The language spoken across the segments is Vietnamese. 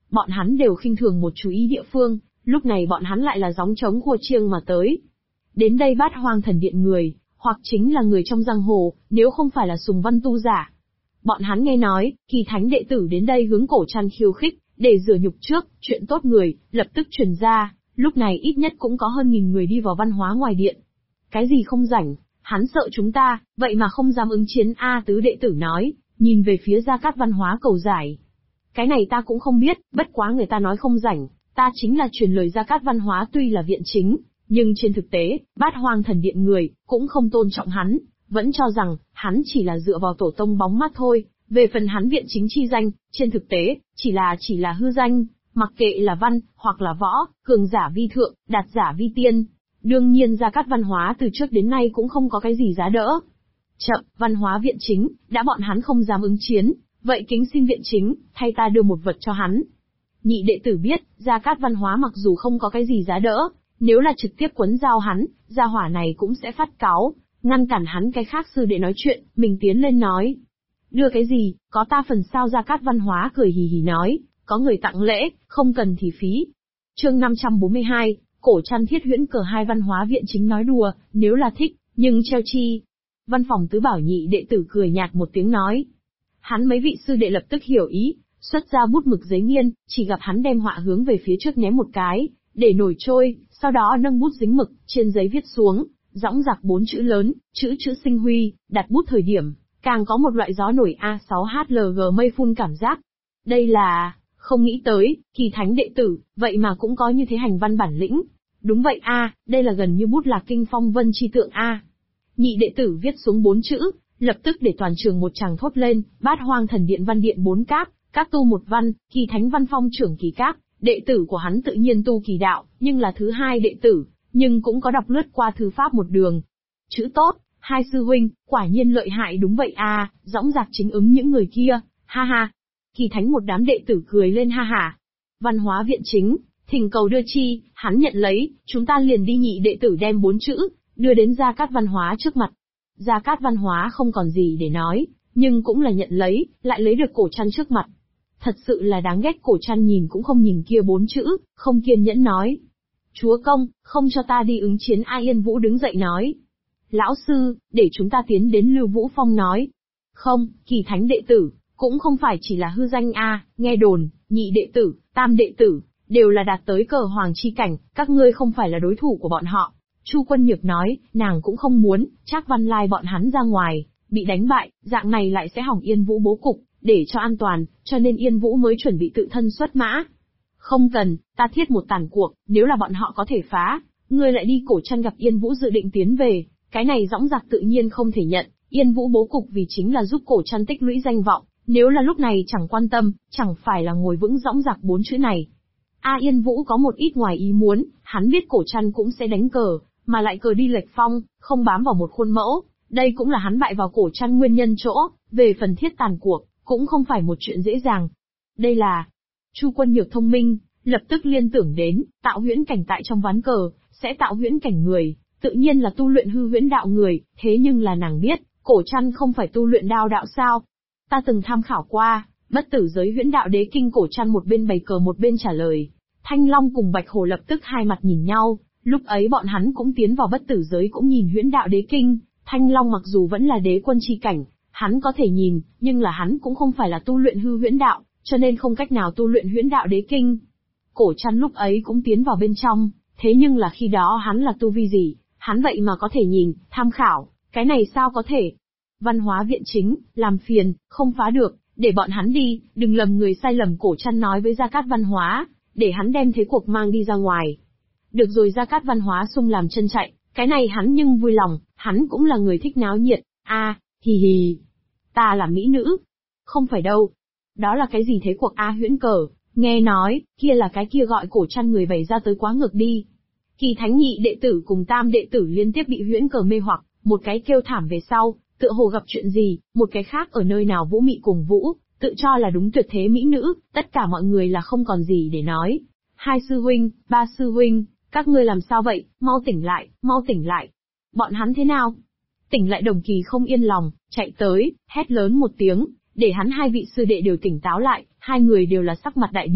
Bọn hắn đều khinh thường một chú ý địa phương, lúc này bọn hắn lại là gióng trống khua chiêng mà tới. Đến đây Bát Hoang Thần Điện người, hoặc chính là người trong giang hồ, nếu không phải là sùng văn tu giả. Bọn hắn nghe nói, Kỳ Thánh đệ tử đến đây hướng Cổ Trăn khiêu khích, để rửa nhục trước, chuyện tốt người, lập tức truyền ra, lúc này ít nhất cũng có hơn 1000 người đi vào văn hóa ngoài điện. Cái gì không rảnh, hắn sợ chúng ta, vậy mà không dám ứng chiến a. Tứ đệ tử nói, nhìn về phía Gia Cát Văn Hóa cầu giải. Cái này ta cũng không biết, bất quá người ta nói không rảnh, ta chính là truyền lời Gia Cát Văn Hóa tuy là viện chính, nhưng trên thực tế, Bát Hoang Thần Điện người, cũng không tôn trọng hắn, vẫn cho rằng, hắn chỉ là dựa vào tổ tông bóng mát thôi. Về phần hắn viện chính chi danh, trên thực tế, chỉ là hư danh, mặc kệ là văn, hoặc là võ, cường giả vi thượng, đạt giả vi tiên. Đương nhiên Gia Cát Văn Hóa từ trước đến nay cũng không có cái gì giá đỡ. Chậm, Văn Hóa viện chính, đã bọn hắn không dám ứng chiến, vậy kính xin viện chính, thay ta đưa một vật cho hắn. Nhị đệ tử biết, Gia Cát Văn Hóa mặc dù không có cái gì giá đỡ, nếu là trực tiếp quấn giao hắn, gia hỏa này cũng sẽ phát cáu, ngăn cản hắn cái khác sư đệ nói chuyện, mình tiến lên nói. Đưa cái gì, có ta phần sao. Gia Cát Văn Hóa cười hì hì nói, có người tặng lễ, không cần thì phí. Chương 542, Cổ Trăn thiết huyễn cờ. Hai Văn Hóa viện chính nói đùa, nếu là thích, nhưng treo chi. Văn phòng tứ bảo nhị đệ tử cười nhạt một tiếng nói. Hắn mấy vị sư đệ lập tức hiểu ý, xuất ra bút mực giấy nghiên, chỉ gặp hắn đem họa hướng về phía trước ném một cái, để nổi trôi, sau đó nâng bút dính mực, trên giấy viết xuống, dõng dạc 4 chữ lớn, chữ sinh huy, đặt bút thời điểm, càng có một loại gió nổi A6HLG mây phun cảm giác. Đây là, không nghĩ tới, Kỳ Thánh đệ tử, vậy mà cũng có như thế hành văn bản lĩnh. Đúng vậy a, đây là gần như bút lạc kinh phong vân chi tượng a. Nhị đệ tử viết xuống 4 chữ, lập tức để toàn trường một tràng thốt lên, Bát Hoang Thần Điện văn điện 4 cáp, các tu một văn, Kỳ Thánh văn phong trưởng kỳ cáp, đệ tử của hắn tự nhiên tu kỳ đạo, nhưng là thứ hai đệ tử, nhưng cũng có đọc lướt qua thư pháp một đường. Chữ tốt, hai sư huynh, quả nhiên lợi hại. Đúng vậy a, dõng dạc chính ứng những người kia, ha ha. Kỳ Thánh một đám đệ tử cười lên ha hả. Văn Hóa viện chính, thỉnh cầu đưa chi, hắn nhận lấy, chúng ta liền đi. Nhị đệ tử đem 4 chữ, đưa đến Gia Cát Văn Hóa trước mặt. Gia Cát Văn Hóa không còn gì để nói, nhưng cũng là nhận lấy, lại lấy được Cổ Trăn trước mặt. Thật sự là đáng ghét. Cổ Trăn nhìn cũng không nhìn kia 4 chữ, không kiên nhẫn nói. Chúa công, không cho ta đi ứng chiến. A Yên Vũ đứng dậy nói. Lão sư, để chúng ta tiến đến. Lưu Vũ Phong nói. Không, Kỳ Thánh đệ tử, cũng không phải chỉ là hư danh a, nghe đồn, nhị đệ tử, tam đệ tử, đều là đạt tới cờ hoàng chi cảnh, các ngươi không phải là đối thủ của bọn họ. Chu Quân Nhược nói, nàng cũng không muốn, Trác Văn Lai bọn hắn ra ngoài, bị đánh bại, dạng này lại sẽ hỏng Yên Vũ bố cục, để cho an toàn, cho nên Yên Vũ mới chuẩn bị tự thân xuất mã. Không cần, ta thiết một tàn cuộc, nếu là bọn họ có thể phá, ngươi lại đi. Cổ Trăn gặp Yên Vũ dự định tiến về, cái này dõng dạc tự nhiên không thể nhận, Yên Vũ bố cục vì chính là giúp Cổ Trăn tích lũy danh vọng, nếu là lúc này chẳng quan tâm, chẳng phải là ngồi vững dõng dạc 4 chữ này. Yên Vũ có một ít ngoài ý muốn, hắn biết Cổ Trăn cũng sẽ đánh cờ, mà lại cờ đi lệch phong, không bám vào một khuôn mẫu, đây cũng là hắn bại vào Cổ Trăn nguyên nhân chỗ. Về phần thiết tàn cuộc, cũng không phải một chuyện dễ dàng. Đây là, Chu Quân Nhược thông minh, lập tức liên tưởng đến, tạo huyễn cảnh tại trong ván cờ, sẽ tạo huyễn cảnh người, tự nhiên là tu luyện hư huyễn đạo người, thế nhưng là nàng biết, Cổ Trăn không phải tu luyện đao đạo sao. Ta từng tham khảo qua, bất tử giới huyễn đạo đế kinh. Cổ Trăn một bên bày cờ một bên trả lời. Thanh Long cùng Bạch Hổ lập tức hai mặt nhìn nhau, lúc ấy bọn hắn cũng tiến vào bất tử giới cũng nhìn huyễn đạo đế kinh. Thanh Long mặc dù vẫn là đế quân chi cảnh, hắn có thể nhìn, nhưng là hắn cũng không phải là tu luyện hư huyễn đạo, cho nên không cách nào tu luyện huyễn đạo đế kinh. Cổ Trăn lúc ấy cũng tiến vào bên trong, thế nhưng là khi đó hắn là tu vi gì, hắn vậy mà có thể nhìn, tham khảo, cái này sao có thể. Văn Hóa viện chính, làm phiền, không phá được, để bọn hắn đi, đừng lầm người sai lầm. Cổ Trăn nói với Gia Cát Văn Hóa, để hắn đem thế cuộc mang đi ra ngoài. Được rồi. Gia Cát Văn Hóa sung làm chân chạy, cái này hắn nhưng vui lòng, hắn cũng là người thích náo nhiệt. Hì hì. Ta là mỹ nữ. Không phải đâu. Đó là cái gì thế cuộc huyễn cờ, nghe nói, kia là cái kia gọi Cổ Trăn người bày ra tới quá ngược đi. Kỳ Thánh nhị đệ tử cùng tam đệ tử liên tiếp bị huyễn cờ mê hoặc, một cái kêu thảm về sau, tựa hồ gặp chuyện gì, một cái khác ở nơi nào vũ mị cùng vũ, tự cho là đúng tuyệt thế mỹ nữ, tất cả mọi người là không còn gì để nói. Hai sư huynh, ba sư huynh, các ngươi làm sao vậy, mau tỉnh lại, mau tỉnh lại. Bọn hắn thế nào? Tỉnh lại. Đồng Kỳ không yên lòng, chạy tới, hét lớn một tiếng, để hắn hai vị sư đệ đều tỉnh táo lại, hai người đều là sắc mặt đại biến,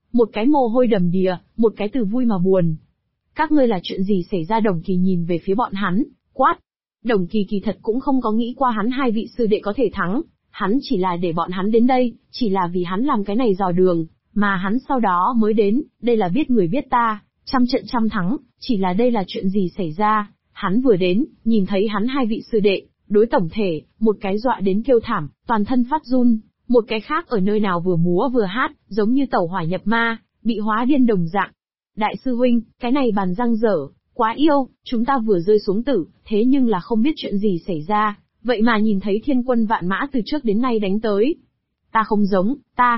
một cái mồ hôi đầm đìa, một cái từ vui mà buồn. Các ngươi là chuyện gì xảy ra? Đồng Kỳ nhìn về phía bọn hắn, quát. Đồng Kỳ kỳ thật cũng không có nghĩ qua hắn hai vị sư đệ có thể thắng, hắn chỉ là để bọn hắn đến đây, chỉ là vì hắn làm cái này dò đường, mà hắn sau đó mới đến, đây là biết người biết ta, trăm trận trăm thắng, chỉ là đây là chuyện gì xảy ra, hắn vừa đến, nhìn thấy hắn hai vị sư đệ, đối tổng thể, một cái dọa đến kêu thảm, toàn thân phát run, một cái khác ở nơi nào vừa múa vừa hát, giống như tẩu hỏa nhập ma, bị hóa điên đồng dạng. Đại sư huynh, cái này bàn răng dở, quá yêu, chúng ta vừa rơi xuống tử, thế nhưng là không biết chuyện gì xảy ra, vậy mà nhìn thấy thiên quân vạn mã từ trước đến nay đánh tới. Ta không giống,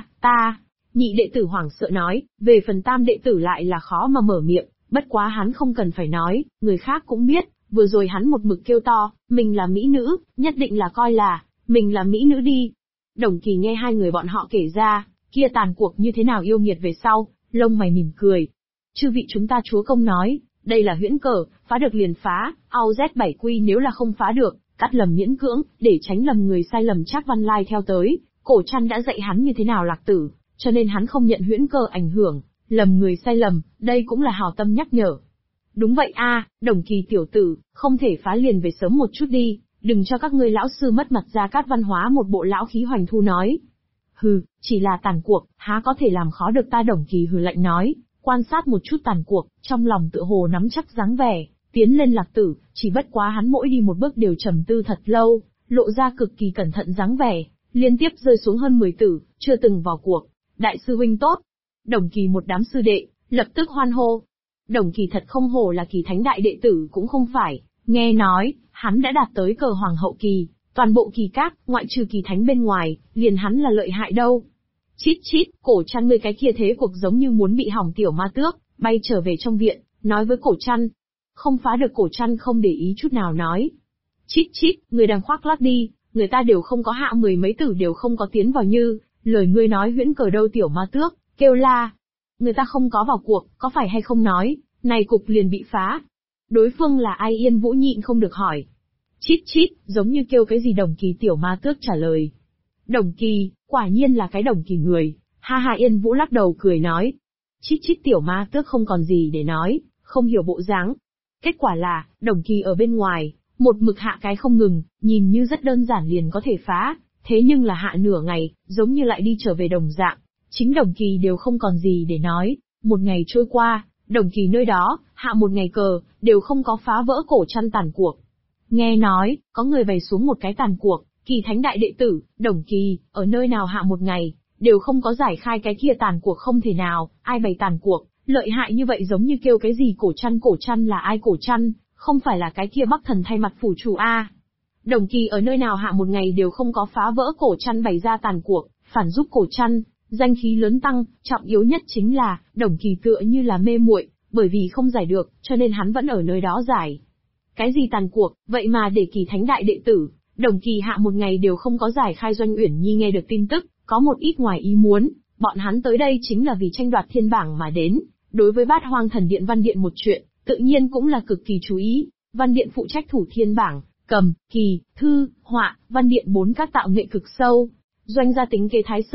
nhị đệ tử hoảng sợ nói, về phần tam đệ tử lại là khó mà mở miệng, bất quá hắn không cần phải nói, người khác cũng biết, vừa rồi hắn một mực kêu to, mình là mỹ nữ, nhất định là coi là, mình là mỹ nữ đi. Đồng Kỳ nghe hai người bọn họ kể ra, kia tàn cuộc như thế nào yêu nghiệt về sau, lông mày mỉm cười. Chư vị chúng ta chúa công nói, đây là huyễn cờ, phá được liền phá, ao Z7 quy nếu là không phá được, cắt lầm miễn cưỡng, để tránh lầm người sai lầm Trác Văn Lai theo tới, cổ trăn đã dạy hắn như thế nào lạc tử, cho nên hắn không nhận huyễn cờ ảnh hưởng, lầm người sai lầm, đây cũng là hảo tâm nhắc nhở. Đúng vậy a, Đồng Kỳ tiểu tử, không thể phá liền về sớm một chút đi, đừng cho các ngươi lão sư mất mặt. Gia Cát Văn Hóa một bộ lão khí hoành thu nói. Hừ, chỉ là tàn cuộc, há có thể làm khó được ta? Đồng Kỳ hừ lạnh nói, quan sát một chút tàn cuộc, trong lòng tựa hồ nắm chắc dáng vẻ, tiến lên lạc tử, chỉ bất quá hắn mỗi đi một bước đều trầm tư thật lâu, lộ ra cực kỳ cẩn thận dáng vẻ, liên tiếp rơi xuống hơn 10 tử, chưa từng vào cuộc. Đại sư huynh tốt. Đồng Kỳ một đám sư đệ, lập tức hoan hô. Đồng Kỳ thật không hổ là Kỳ Thánh đại đệ tử cũng không phải, nghe nói, hắn đã đạt tới cờ hoàng hậu kỳ, toàn bộ Kỳ Các, ngoại trừ Kỳ Thánh bên ngoài, liền hắn là lợi hại đâu. Chít chít, cổ trăn ngươi cái kia thế cuộc giống như muốn bị hỏng. Tiểu Ma Tước bay trở về trong viện, nói với cổ trăn. Không phá được. Cổ trăn không để ý chút nào nói. Chít chít, người đang khoác lác đi, người ta đều không có hạ 10 mấy tử đều không có tiến vào như, lời ngươi nói huyễn cờ đâu. Tiểu Ma Tước kêu la. Người ta không có vào cuộc, có phải hay không nói, này cục liền bị phá. Đối phương là ai? Yên Vũ nhịn không được hỏi. Chít chít, giống như kêu cái gì? Đồng Kỳ. Tiểu Ma Tước trả lời. Đồng Kỳ, quả nhiên là cái Đồng Kỳ người. Ha ha. Yên Vũ lắc đầu cười nói. Chít chít. Tiểu Ma Tước không còn gì để nói, không hiểu bộ dáng. Kết quả là, Đồng Kỳ ở bên ngoài, một mực hạ cái không ngừng, nhìn như rất đơn giản liền có thể phá, thế nhưng là hạ nửa ngày, giống như lại đi trở về đồng dạng. Chính Đồng Kỳ đều không còn gì để nói. Một ngày trôi qua, Đồng Kỳ nơi đó, hạ một ngày cờ, đều không có phá vỡ cổ trăn tàn cuộc. Nghe nói, có người bày xuống một cái tàn cuộc, Kỳ Thánh đại đệ tử, Đồng Kỳ, ở nơi nào hạ một ngày, đều không có giải khai cái kia tàn cuộc. Không thể nào, ai bày tàn cuộc, lợi hại như vậy? Giống như kêu cái gì cổ trăn là ai? Cổ trăn, không phải là cái kia Bắc Thần thay mặt phủ chủ a? Đồng Kỳ ở nơi nào hạ một ngày đều không có phá vỡ cổ trăn bày ra tàn cuộc, phản giúp cổ trăn, danh khí lớn tăng, trọng yếu nhất chính là, Đồng Kỳ tựa như là mê muội, bởi vì không giải được, cho nên hắn vẫn ở nơi đó giải. Cái gì tàn cuộc, vậy mà để Kỳ Thánh đại đệ tử, Đồng Kỳ hạ một ngày đều không có giải khai. Doanh Uyển Nhi nghe được tin tức, có một ít ngoài ý muốn, bọn hắn tới đây chính là vì tranh đoạt thiên bảng mà đến, đối với Bát Hoang Thần Điện Văn Điện một chuyện, tự nhiên cũng là cực kỳ chú ý. Văn Điện phụ trách thủ thiên bảng, cầm, kỳ, thư, họa, Văn Điện 4 các tạo nghệ cực sâu. Doanh gia tính kế Thái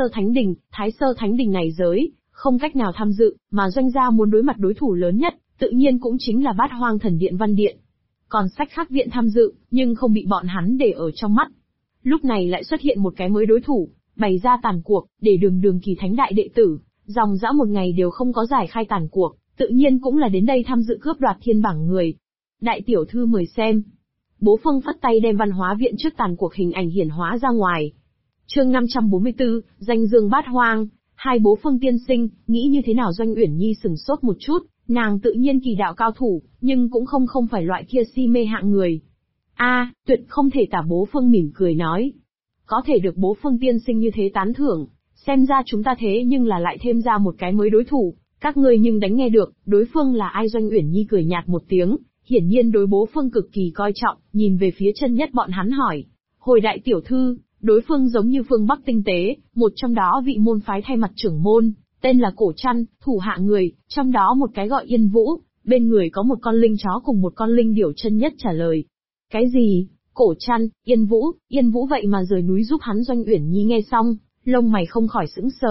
Sơ Thánh Đình này giới, không cách nào tham dự, mà Doanh gia muốn đối mặt đối thủ lớn nhất, tự nhiên cũng chính là Bát Hoang Thần Điện Văn Điện. Còn Sách Khắc Viện tham dự, nhưng không bị bọn hắn để ở trong mắt. Lúc này lại xuất hiện một cái mới đối thủ, bày ra tàn cuộc, để đường Kỳ Thánh đại đệ tử, dòng dã một ngày đều không có giải khai tàn cuộc, tự nhiên cũng là đến đây tham dự cướp đoạt thiên bảng người. Đại tiểu thư mời xem. Bố Phương phất tay đem Văn Hóa Viện trước tàn cuộc hình ảnh hiển hóa ra ngoài. Chương 544, danh dương bát hoang, hai Bố Phương tiên sinh, nghĩ như thế nào? Doanh Uyển Nhi sừng sốt một chút, nàng tự nhiên kỳ đạo cao thủ, nhưng cũng không phải loại kia si mê hạng người. Tuyệt không thể tả. Bố Phương mỉm cười nói. Có thể được Bố Phương tiên sinh như thế tán thưởng, xem ra chúng ta thế nhưng là lại thêm ra một cái mới đối thủ, các ngươi nhưng đánh nghe được, đối phương là ai? Doanh Uyển Nhi cười nhạt một tiếng, hiển nhiên đối Bố Phương cực kỳ coi trọng, nhìn về phía chân nhất bọn hắn hỏi. Hồi đại tiểu thư, đối phương giống như phương Bắc tinh tế, một trong đó vị môn phái thay mặt trưởng môn, tên là Cổ Trăn, thủ hạ người, trong đó một cái gọi Yên Vũ, bên người có một con linh chó cùng một con linh điểu. Chân nhất trả lời. Cái gì? Cổ Trăn, Yên Vũ vậy mà rời núi giúp hắn? Doanh Uyển Nhi nghe xong, lông mày không khỏi sững sờ,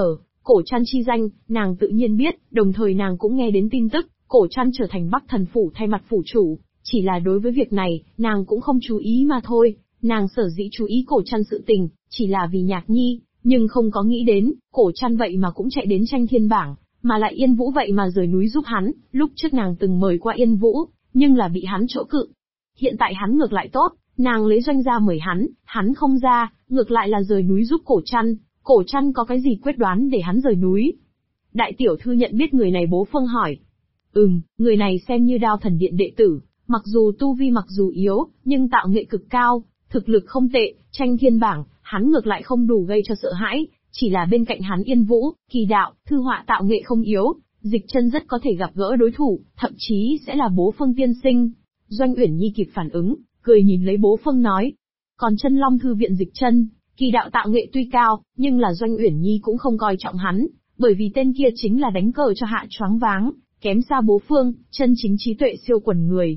Cổ Trăn chi danh, nàng tự nhiên biết, đồng thời nàng cũng nghe đến tin tức, Cổ Trăn trở thành Bắc Thần Phủ thay mặt phủ chủ, chỉ là đối với việc này, nàng cũng không chú ý mà thôi, nàng sở dĩ chú ý Cổ Trăn sự tình, chỉ là vì Nhạc Nhi, nhưng không có nghĩ đến, Cổ Trăn vậy mà cũng chạy đến tranh thiên bảng, mà lại Yên Vũ vậy mà rời núi giúp hắn, lúc trước nàng từng mời qua Yên Vũ, nhưng là bị hắn chỗ cự. Hiện tại hắn ngược lại tốt, nàng lấy doanh ra mời hắn không ra, ngược lại là rời núi giúp Cổ Trăn. Cổ Trăn có cái gì quyết đoán để hắn rời núi? Đại tiểu thư nhận biết người này, Bố Phương hỏi. Người này xem như Đao Thần Điện đệ tử, mặc dù tu vi mặc dù yếu, nhưng tạo nghệ cực cao, thực lực không tệ, tranh thiên bảng, hắn ngược lại không đủ gây cho sợ hãi, chỉ là bên cạnh hắn Yên Vũ, Kỳ Đạo, Thư Họa tạo nghệ không yếu, Dịch Chân rất có thể gặp gỡ đối thủ, thậm chí sẽ là Bố Phương tiên sinh. Doanh Uyển Nhi kịp phản ứng, cười nhìn lấy Bố Phương nói. Còn Chân Long Thư Viện Dịch Chân, Kỳ Đạo tạo nghệ tuy cao, nhưng là Doanh Uyển Nhi cũng không coi trọng hắn, bởi vì tên kia chính là đánh cờ cho hạ choáng váng, kém xa Bố Phương, chân chính trí tuệ siêu quần người.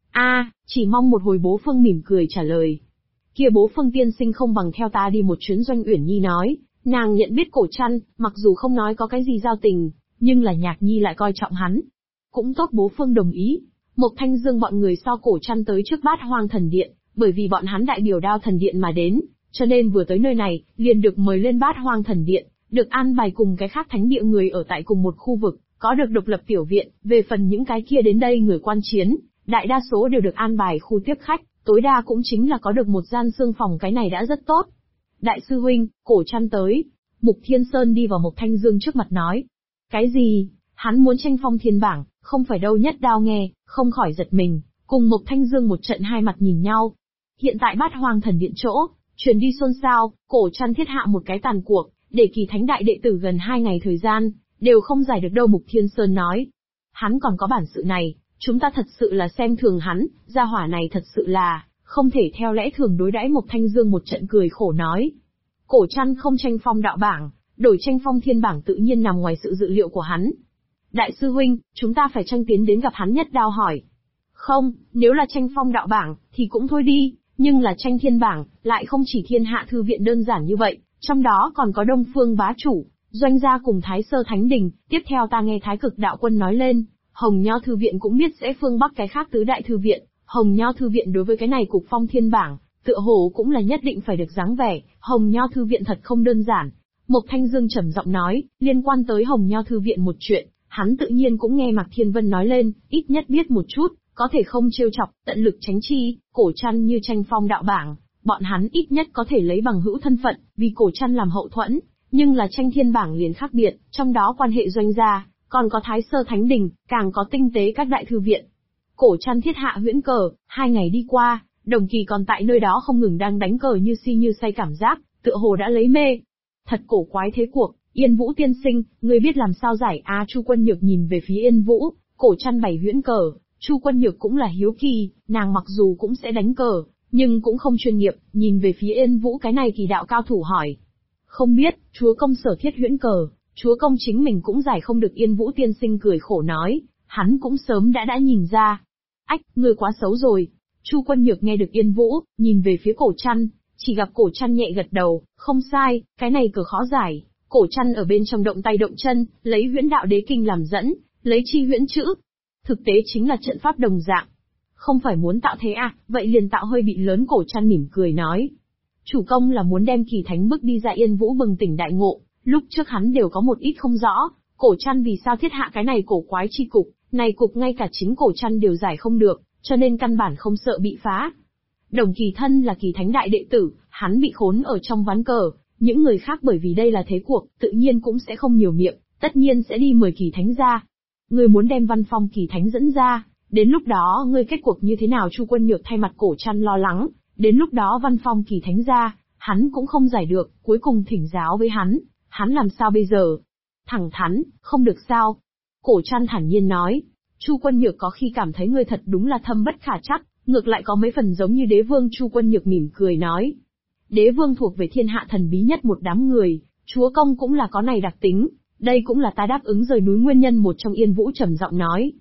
Chỉ mong một hồi. Bố Phương mỉm cười trả lời. Kia Bố Phương tiên sinh không bằng theo ta đi một chuyến. Doanh Uyển Nhi nói, nàng nhận biết Cổ Trăn, mặc dù không nói có cái gì giao tình, nhưng là Nhạc Nhi lại coi trọng hắn. Cũng tốt. Bố Phương đồng ý. Mộc Thanh Dương bọn người so Cổ Trăn tới trước Bát Hoang Thần Điện, bởi vì bọn hắn đại biểu Đao Thần Điện mà đến, cho nên vừa tới nơi này, liền được mời lên Bát Hoang Thần Điện, được an bài cùng cái khác thánh địa người ở tại cùng một khu vực, có được độc lập tiểu viện. Về phần những cái kia đến đây người quan chiến, đại đa số đều được an bài khu tiếp khách, tối đa cũng chính là có được một gian xương phòng, cái này đã rất tốt. Đại sư huynh, Cổ Trăn tới. Mục Thiên Sơn đi vào Mộc Thanh Dương trước mặt nói. Cái gì? Hắn muốn tranh phong thiên bảng, không phải đâu. Nhất Đao nghe, không khỏi giật mình, cùng Mộc Thanh Dương một trận hai mặt nhìn nhau. Hiện tại Bát Hoang Thần Điện chỗ, truyền đi xôn xao, Cổ Trăn thiết hạ một cái tàn cuộc, để Kỳ Thánh đại đệ tử gần 2 ngày thời gian, đều không giải được đâu. Mục Thiên Sơn nói. Hắn còn có bản sự này, chúng ta thật sự là xem thường hắn, gia hỏa này thật sự là, không thể theo lẽ thường đối đãi. Mộc Thanh Dương một trận cười khổ nói. Cổ Trăn không tranh phong đạo bảng, đổi tranh phong thiên bảng tự nhiên nằm ngoài sự dự liệu của hắn. Đại sư huynh, chúng ta phải tranh tiến đến gặp hắn. Nhất Đao hỏi. Không, nếu là tranh phong đạo bảng, thì cũng thôi đi, nhưng là tranh thiên bảng, lại không chỉ Thiên Hạ Thư Viện đơn giản như vậy, trong đó còn có Đông Phương Bá Chủ, Doanh gia cùng Thái Sơ Thánh Đình. Tiếp theo ta nghe Thái Cực Đạo Quân nói lên, Hồng Nho Thư Viện cũng biết sẽ phương Bắc cái khác tứ đại thư viện, Hồng Nho Thư Viện đối với cái này cục phong thiên bảng, tựa hồ cũng là nhất định phải được dáng vẻ. Hồng Nho Thư Viện thật không đơn giản. Mộc Thanh Dương trầm giọng nói, liên quan tới Hồng Nho Thư Viện một chuyện, hắn tự nhiên cũng nghe Mạc Thiên Vân nói lên, ít nhất biết một chút, có thể không trêu chọc, tận lực tránh chi. Cổ Trăn như tranh phong đạo bảng, bọn hắn ít nhất có thể lấy bằng hữu thân phận, vì Cổ Trăn làm hậu thuẫn, nhưng là tranh thiên bảng liền khác biệt, trong đó quan hệ Doanh gia, còn có Thái Sơ Thánh Đình, càng có tinh tế các đại thư viện. Cổ Trăn thiết hạ huyễn cờ, 2 ngày đi qua, Đồng Kỳ còn tại nơi đó không ngừng đang đánh cờ như si như say, cảm giác tựa hồ đã lấy mê. Thật cổ quái thế cuộc. Yên Vũ tiên sinh, ngươi biết làm sao giải? Chu Quân Nhược nhìn về phía Yên Vũ. Cổ Trăn bày huyễn cờ, Chu Quân Nhược cũng là hiếu kỳ, nàng mặc dù cũng sẽ đánh cờ, nhưng cũng không chuyên nghiệp, nhìn về phía Yên Vũ cái này kỳ đạo cao thủ hỏi. Không biết, chúa công sở thiết huyễn cờ, chúa công chính mình cũng giải không được. Yên Vũ tiên sinh cười khổ nói, hắn cũng sớm đã nhìn ra. Ách, ngươi quá xấu rồi. Chu Quân Nhược nghe được Yên Vũ, nhìn về phía Cổ Trăn, chỉ gặp Cổ Trăn nhẹ gật đầu, không sai, cái này cờ khó giải. Cổ Trăn ở bên trong động tay động chân, lấy huyễn đạo đế kinh làm dẫn, lấy chi huyễn chữ. Thực tế chính là trận pháp đồng dạng. Không phải muốn tạo thế à, vậy liền tạo hơi bị lớn. Cổ Trăn mỉm cười nói. Chủ công là muốn đem Kỳ Thánh bước đi ra. Yên Vũ bừng tỉnh đại ngộ, lúc trước hắn đều có một ít không rõ, Cổ Trăn vì sao thiết hạ cái này cổ quái chi cục, này cục ngay cả chính Cổ Trăn đều giải không được, cho nên căn bản không sợ bị phá. Đồng Kỳ thân là Kỳ Thánh đại đệ tử, hắn bị khốn ở trong ván cờ, những người khác bởi vì đây là thế cuộc, tự nhiên cũng sẽ không nhiều miệng, tất nhiên sẽ đi mời Kỳ Thánh ra. Ngươi muốn đem Văn Phong Kỳ Thánh dẫn ra, đến lúc đó ngươi kết cuộc như thế nào? Chu Quân Nhược thay mặt Cổ Trăn lo lắng, đến lúc đó Văn Phong Kỳ Thánh ra, hắn cũng không giải được, cuối cùng thỉnh giáo với hắn làm sao bây giờ? Thẳng thắn, không được sao? Cổ Trăn thản nhiên nói. Chu Quân Nhược có khi cảm thấy ngươi thật đúng là thâm bất khả trắc, ngược lại có mấy phần giống như đế vương. Chu Quân Nhược mỉm cười nói. Đế vương thuộc về thiên hạ thần bí nhất một đám người, chúa công cũng là có này đặc tính, đây cũng là ta đáp ứng rời núi nguyên nhân một trong. Yên Vũ trầm giọng nói.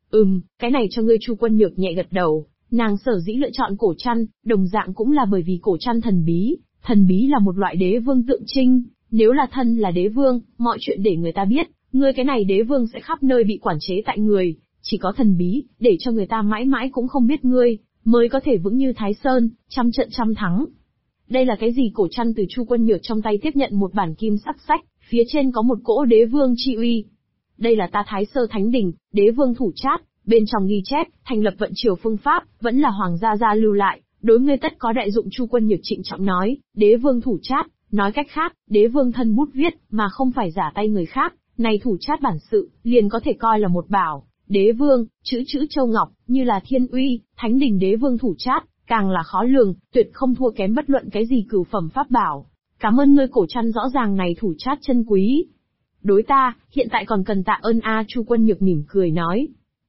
Cái này cho ngươi. Chu Quân Nhược nhẹ gật đầu, nàng sở dĩ lựa chọn Cổ Trăn, đồng dạng cũng là bởi vì Cổ Trăn thần bí là một loại đế vương tượng trưng, Nếu là thân là đế vương, mọi chuyện để người ta biết, ngươi cái này đế vương sẽ khắp nơi bị quản chế tại người, chỉ có thần bí, để cho người ta mãi mãi cũng không biết ngươi, mới có thể vững như Thái Sơn, trăm trận trăm thắng. Đây là cái gì? Cổ Trăn từ Chu Quân Nhược trong tay tiếp nhận một bản kim sắc sách, phía trên có một cỗ đế vương chi uy. Đây là ta Thái Sơ Thánh Đình, đế vương thủ chát, bên trong ghi chép, thành lập vận triều phương pháp, vẫn là hoàng gia lưu lại, đối ngươi tất có đại dụng. Chu Quân Nhược trịnh trọng nói, đế vương thủ chát, nói cách khác, đế vương thân bút viết, mà không phải giả tay người khác, này thủ chát bản sự, liền có thể coi là một bảo. Đế vương, chữ châu ngọc, như là thiên uy, Thánh Đình đế vương thủ chát, càng là khó lường, tuyệt không thua kém bất luận cái gì cửu phẩm pháp bảo. Cảm ơn ngươi Cổ Trăn, rõ ràng này thủ chát chân quý. Đối ta, hiện tại còn cần tạ ơn a. Chu Quân Nhược mỉm cười nói.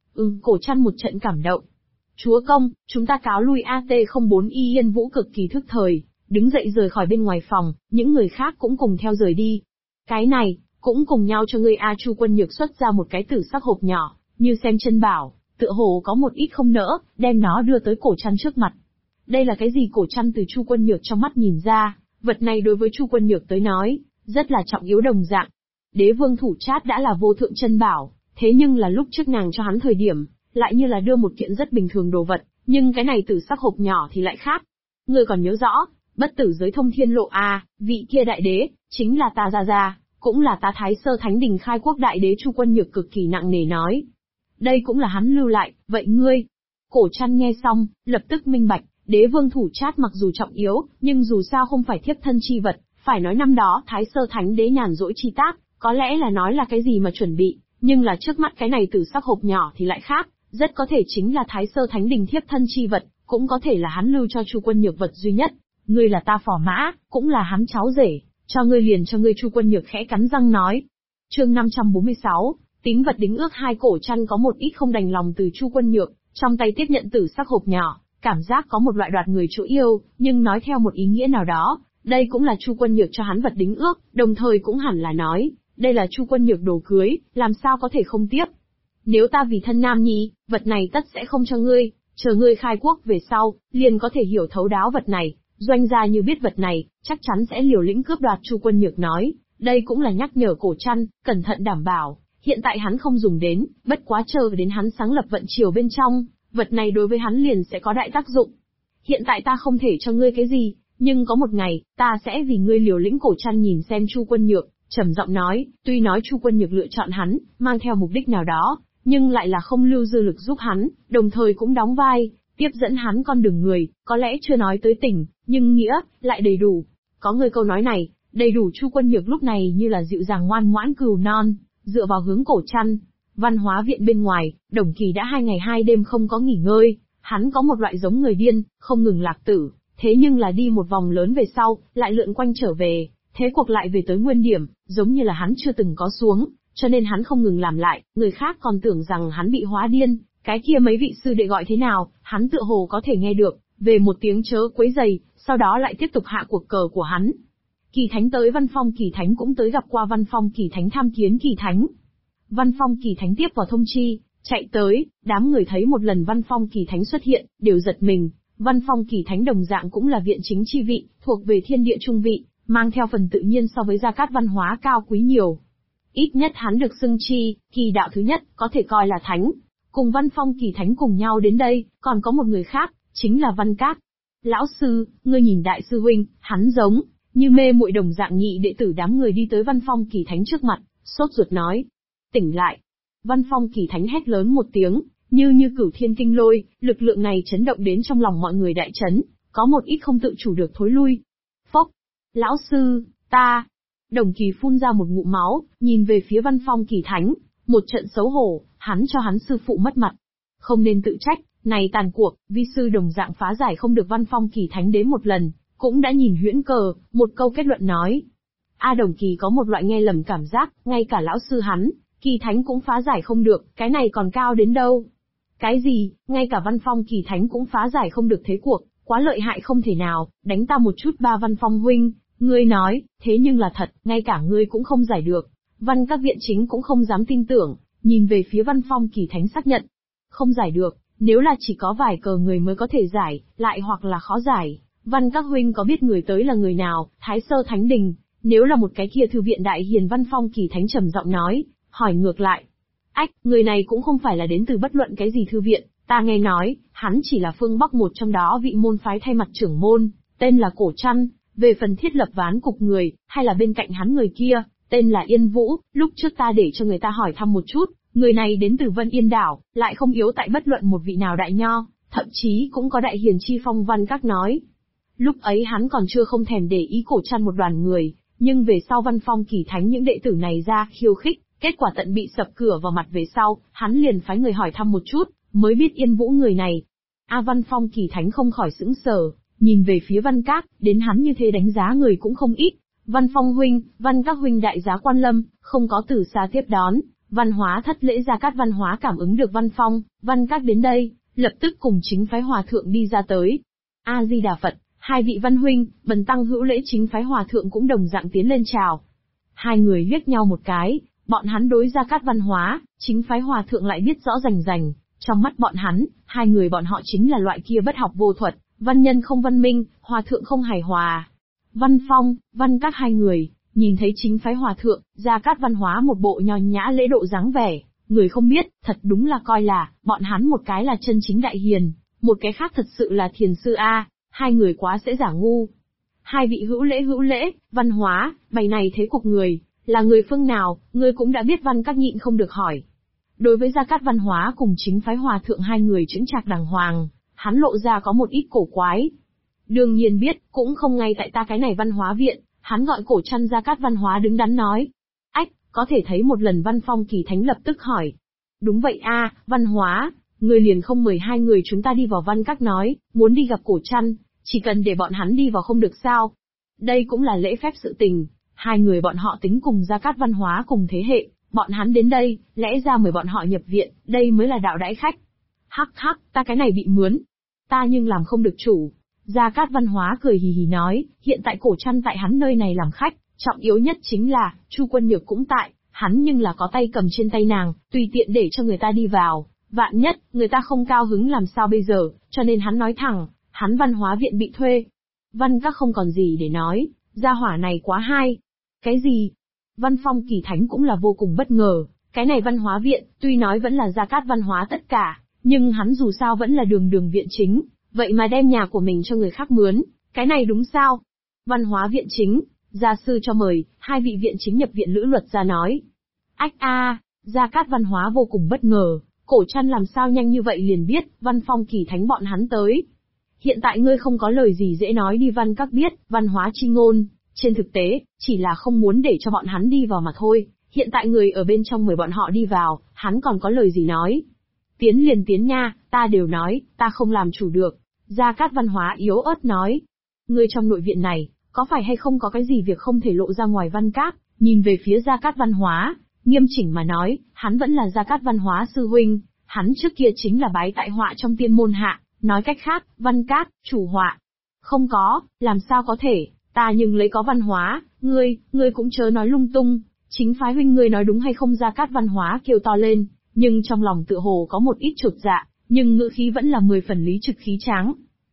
Cổ Trăn một trận cảm động. Chúa công, chúng ta cáo lui. AT04 Y Yên Vũ cực kỳ thức thời, đứng dậy rời khỏi bên ngoài phòng, những người khác cũng cùng theo rời đi. Cái này, cũng cùng nhau cho ngươi a. Chu Quân Nhược xuất ra một cái tử sắc hộp nhỏ, như xem chân bảo, tựa hồ có một ít không nỡ, đem nó đưa tới Cổ Trăn trước mặt. Đây là cái gì? Cổ Trăn từ Chu Quân Nhược trong mắt nhìn ra, vật này đối với Chu Quân Nhược tới nói, rất là trọng yếu đồng dạng. Đế vương thủ chát đã là vô thượng chân bảo, thế nhưng là lúc trước nàng cho hắn thời điểm, lại như là đưa một kiện rất bình thường đồ vật, nhưng cái này tử sắc hộp nhỏ thì lại khác. Ngươi còn nhớ rõ, bất tử giới thông thiên lộ a, vị kia đại đế, chính là ta Gia, cũng là ta Thái Sơ Thánh Đình khai quốc đại đế. Chu Quân Nhược cực kỳ nặng nề nói. Đây cũng là hắn lưu lại, vậy ngươi? Cổ Trăn nghe xong, lập tức minh bạch, đế vương thủ chát mặc dù trọng yếu, nhưng dù sao không phải thiếp thân chi vật, phải nói năm đó Thái Sơ Thánh Đế nhàn rỗi chi tác, có lẽ là nói là cái gì mà chuẩn bị, nhưng là trước mắt cái này tử sắc hộp nhỏ thì lại khác, rất có thể chính là Thái Sơ Thánh Đình thiếp thân chi vật, cũng có thể là hắn lưu cho Chu Quân Nhược vật duy nhất. Ngươi là ta phò mã, cũng là hắn cháu rể, cho ngươi liền cho ngươi. Chu Quân Nhược khẽ cắn răng nói. Chương 546, tín vật đính ước. Hai. Cổ Trăn có một ít không đành lòng từ Chu Quân Nhược, trong tay tiếp nhận tử sắc hộp nhỏ, cảm giác có một loại đoạt người chỗ yêu, nhưng nói theo một ý nghĩa nào đó, đây cũng là Chu Quân Nhược cho hắn vật đính ước, đồng thời cũng hẳn là nói, đây là Chu Quân Nhược đồ cưới, làm sao có thể không tiếp. Nếu ta vì thân nam nhi, vật này tất sẽ không cho ngươi, chờ ngươi khai quốc về sau, liền có thể hiểu thấu đáo vật này, doanh gia như biết vật này, chắc chắn sẽ liều lĩnh cướp đoạt. Chu Quân Nhược nói, đây cũng là nhắc nhở Cổ Trăn, cẩn thận đảm bảo, hiện tại hắn không dùng đến, bất quá chờ đến hắn sáng lập vận triều bên trong, vật này đối với hắn liền sẽ có đại tác dụng. Hiện tại ta không thể cho ngươi cái gì, nhưng có một ngày, ta sẽ vì ngươi liều lĩnh. Cổ Trăn nhìn xem Chu Quân Nhược, trầm giọng nói, tuy nói Chu Quân Nhược lựa chọn hắn, mang theo mục đích nào đó, nhưng lại là không lưu dư lực giúp hắn, đồng thời cũng đóng vai, tiếp dẫn hắn con đường người, có lẽ chưa nói tới tình, nhưng nghĩa, lại đầy đủ. Có người câu nói này, đầy đủ. Chu Quân Nhược lúc này như là dịu dàng ngoan ngoãn cừu non, dựa vào hướng Cổ Trăn. Văn hóa viện bên ngoài, Đồng Kỳ đã 2 ngày 2 đêm không có nghỉ ngơi, hắn có một loại giống người điên, không ngừng lạc tử, thế nhưng là đi một vòng lớn về sau, lại lượn quanh trở về, thế cuộc lại về tới nguyên điểm, giống như là hắn chưa từng có xuống, cho nên hắn không ngừng làm lại, người khác còn tưởng rằng hắn bị hóa điên, cái kia mấy vị sư đệ gọi thế nào, hắn tựa hồ có thể nghe được, về một tiếng chớ quấy giày, sau đó lại tiếp tục hạ cuộc cờ của hắn. Kỳ Thánh tới, Văn Phong Kỳ Thánh cũng tới gặp qua. Văn Phong Kỳ Thánh tham kiến Kỳ Thánh. Văn Phong Kỳ Thánh tiếp vào thông chi, chạy tới, đám người thấy một lần Văn Phong Kỳ Thánh xuất hiện, đều giật mình. Văn Phong Kỳ Thánh đồng dạng cũng là viện chính chi vị, thuộc về thiên địa trung vị, mang theo phần tự nhiên so với Gia Cát văn hóa cao quý nhiều. Ít nhất hắn được xưng chi, kỳ đạo thứ nhất, có thể coi là thánh. Cùng Văn Phong Kỳ Thánh cùng nhau đến đây, còn có một người khác, chính là Văn Cát. Lão sư, ngươi nhìn đại sư huynh, hắn giống như mê muội đồng dạng. Nhị đệ tử đám người đi tới Văn Phong Kỳ Thánh trước mặt, sốt ruột nói. Tỉnh lại. Văn Phong Kỳ Thánh hét lớn một tiếng, như cửu thiên kinh lôi, lực lượng này chấn động đến trong lòng mọi người đại chấn, có một ít không tự chủ được thối lui. Phốc. Lão sư, ta. Đồng Kỳ phun ra một ngụm máu, nhìn về phía Văn Phong Kỳ Thánh, một trận xấu hổ, hắn cho hắn sư phụ mất mặt. Không nên tự trách, này tàn cuộc, vi sư đồng dạng phá giải không được. Văn Phong Kỳ Thánh đến một lần, cũng đã nhìn huyễn cờ, một câu kết luận nói. Đồng Kỳ có một loại nghe lầm cảm giác, ngay cả lão sư hắn, Kỳ Thánh cũng phá giải không được, cái này còn cao đến đâu. Cái gì, ngay cả Văn Phong Kỳ Thánh cũng phá giải không được thế cuộc, quá lợi hại không thể nào, đánh ta một chút. Ba Văn Phong huynh, ngươi nói, thế nhưng là thật, ngay cả ngươi cũng không giải được. Văn các viện chính cũng không dám tin tưởng, nhìn về phía Văn Phong Kỳ Thánh xác nhận. Không giải được, nếu là chỉ có vài cờ người mới có thể giải, lại hoặc là khó giải. Văn các huynh có biết người tới là người nào? Thái Sơ Thánh Đình, Nếu là một cái kia thư viện đại hiền Văn Phong Kỳ Thánh trầm giọng nói, hỏi ngược lại. Ách, người này cũng không phải là đến từ bất luận cái gì thư viện, ta nghe nói, hắn chỉ là phương Bắc một trong đó vị môn phái thay mặt trưởng môn, tên là Cổ Trăn, về phần thiết lập ván cục người, hay là bên cạnh hắn người kia, tên là Yên Vũ, lúc trước ta để cho người ta hỏi thăm một chút, người này đến từ Vân Yên Đảo, lại không yếu tại bất luận một vị nào đại nho, thậm chí cũng có đại hiền chi phong Văn Các nói. Lúc ấy hắn còn chưa không thèm để ý Cổ Trăn một đoàn người, nhưng về sau Văn Phong Kỳ Thánh những đệ tử này ra khiêu khích, kết quả tận bị sập cửa vào mặt về sau, hắn liền phái người hỏi thăm một chút, mới biết Yên Vũ người này. Văn Phong Kỳ Thánh không khỏi sững sờ, nhìn về phía Văn Các, đến hắn như thế đánh giá người cũng không ít. Văn Phong huynh, Văn Các huynh đại giá quan lâm, không có từ xa tiếp đón. Văn Hóa thất lễ Gia Cát Văn Hóa cảm ứng được Văn Phong, Văn Các đến đây, lập tức cùng chính phái hòa thượng đi ra tới. A Di Đà Phật, hai vị Văn huynh, bần tăng hữu lễ chính phái hòa thượng cũng đồng dạng tiến lên chào. Hai người liếc nhau một cái, bọn hắn đối Gia Cát Văn Hóa, chính phái hòa thượng lại biết rõ rành rành, trong mắt bọn hắn, hai người bọn họ chính là loại kia bất học vô thuật, văn nhân không văn minh, hòa thượng không hài hòa. Văn Phong, Văn Các hai người, nhìn thấy chính phái hòa thượng, Gia Cát Văn Hóa một bộ nho nhã lễ độ dáng vẻ, người không biết, thật đúng là coi là, bọn hắn một cái là chân chính đại hiền, một cái khác thật sự là thiền sư A, hai người quá sẽ giả ngu. Hai vị hữu lễ, Văn Hóa, bày này thế cục người, là người phương nào, ngươi cũng đã biết. Văn Các nhịn không được hỏi. Đối với Gia Cát Văn Hóa cùng chính phái hòa thượng hai người chững chạc đàng hoàng, hắn lộ ra có một ít cổ quái. Đương nhiên biết, cũng không ngay tại ta cái này Văn Hóa viện, hắn gọi Cổ Trăn. Gia Cát Văn Hóa đứng đắn nói. Ách, có thể thấy một lần Văn Phong Kỳ Thánh lập tức hỏi. Đúng vậy a, Văn Hóa, người liền không mời hai người chúng ta đi vào. Văn Các nói, muốn đi gặp Cổ Trăn, chỉ cần để bọn hắn đi vào không được sao. Đây cũng là lễ phép sự tình, hai người bọn họ tính cùng Gia Cát Văn Hóa cùng thế hệ, bọn hắn đến đây, lẽ ra mời bọn họ nhập viện, đây mới là đạo đãi khách. Hắc hắc, ta cái này bị mướn. Ta nhưng làm không được chủ. Gia Cát Văn Hóa cười hì hì nói, hiện tại Cổ Trăn tại hắn nơi này làm khách, trọng yếu nhất chính là, Chu Quân Nhược cũng tại, hắn nhưng là có tay cầm trên tay nàng, tùy tiện để cho người ta đi vào, vạn nhất, người ta không cao hứng làm sao bây giờ, cho nên hắn nói thẳng, hắn Văn Hóa viện bị thuê. Văn Các không còn gì để nói, gia hỏa này quá hay. Cái gì? Văn Phong Kỳ Thánh cũng là vô cùng bất ngờ, cái này Văn Hóa viện, tuy nói vẫn là Gia Cát Văn Hóa tất cả, nhưng hắn dù sao vẫn là đường viện chính, vậy mà đem nhà của mình cho người khác mướn, cái này đúng sao? Văn Hóa viện chính, gia sư cho mời, hai vị viện chính nhập viện Lữ Luật ra nói. Ách a, Gia Cát Văn Hóa vô cùng bất ngờ, Cổ Trăn làm sao nhanh như vậy liền biết, Văn Phong Kỳ Thánh bọn hắn tới. Hiện tại ngươi không có lời gì dễ nói đi. Văn Các biết, Văn Hóa chi ngôn, trên thực tế, chỉ là không muốn để cho bọn hắn đi vào mà thôi, hiện tại người ở bên trong mời bọn họ đi vào, hắn còn có lời gì nói. Tiến liền tiến nha, ta đều nói, ta không làm chủ được. Gia Cát Văn Hóa yếu ớt nói. Ngươi trong nội viện này, có phải hay không có cái gì việc không thể lộ ra ngoài? Văn Các, nhìn về phía Gia Cát Văn Hóa, nghiêm chỉnh mà nói, hắn vẫn là Gia Cát Văn Hóa sư huynh, hắn trước kia chính là bái tại họa trong tiên môn hạ, nói cách khác, Văn Các, chủ họa. Không có, làm sao có thể, ta nhưng lấy có Văn Hóa, ngươi cũng chớ nói lung tung, chính phái huynh ngươi nói đúng hay không? Gia Cát Văn Hóa kêu to lên, nhưng trong lòng tựa hồ có một ít chột dạ, nhưng ngữ khí vẫn là 10 phần lý trực khí tráng.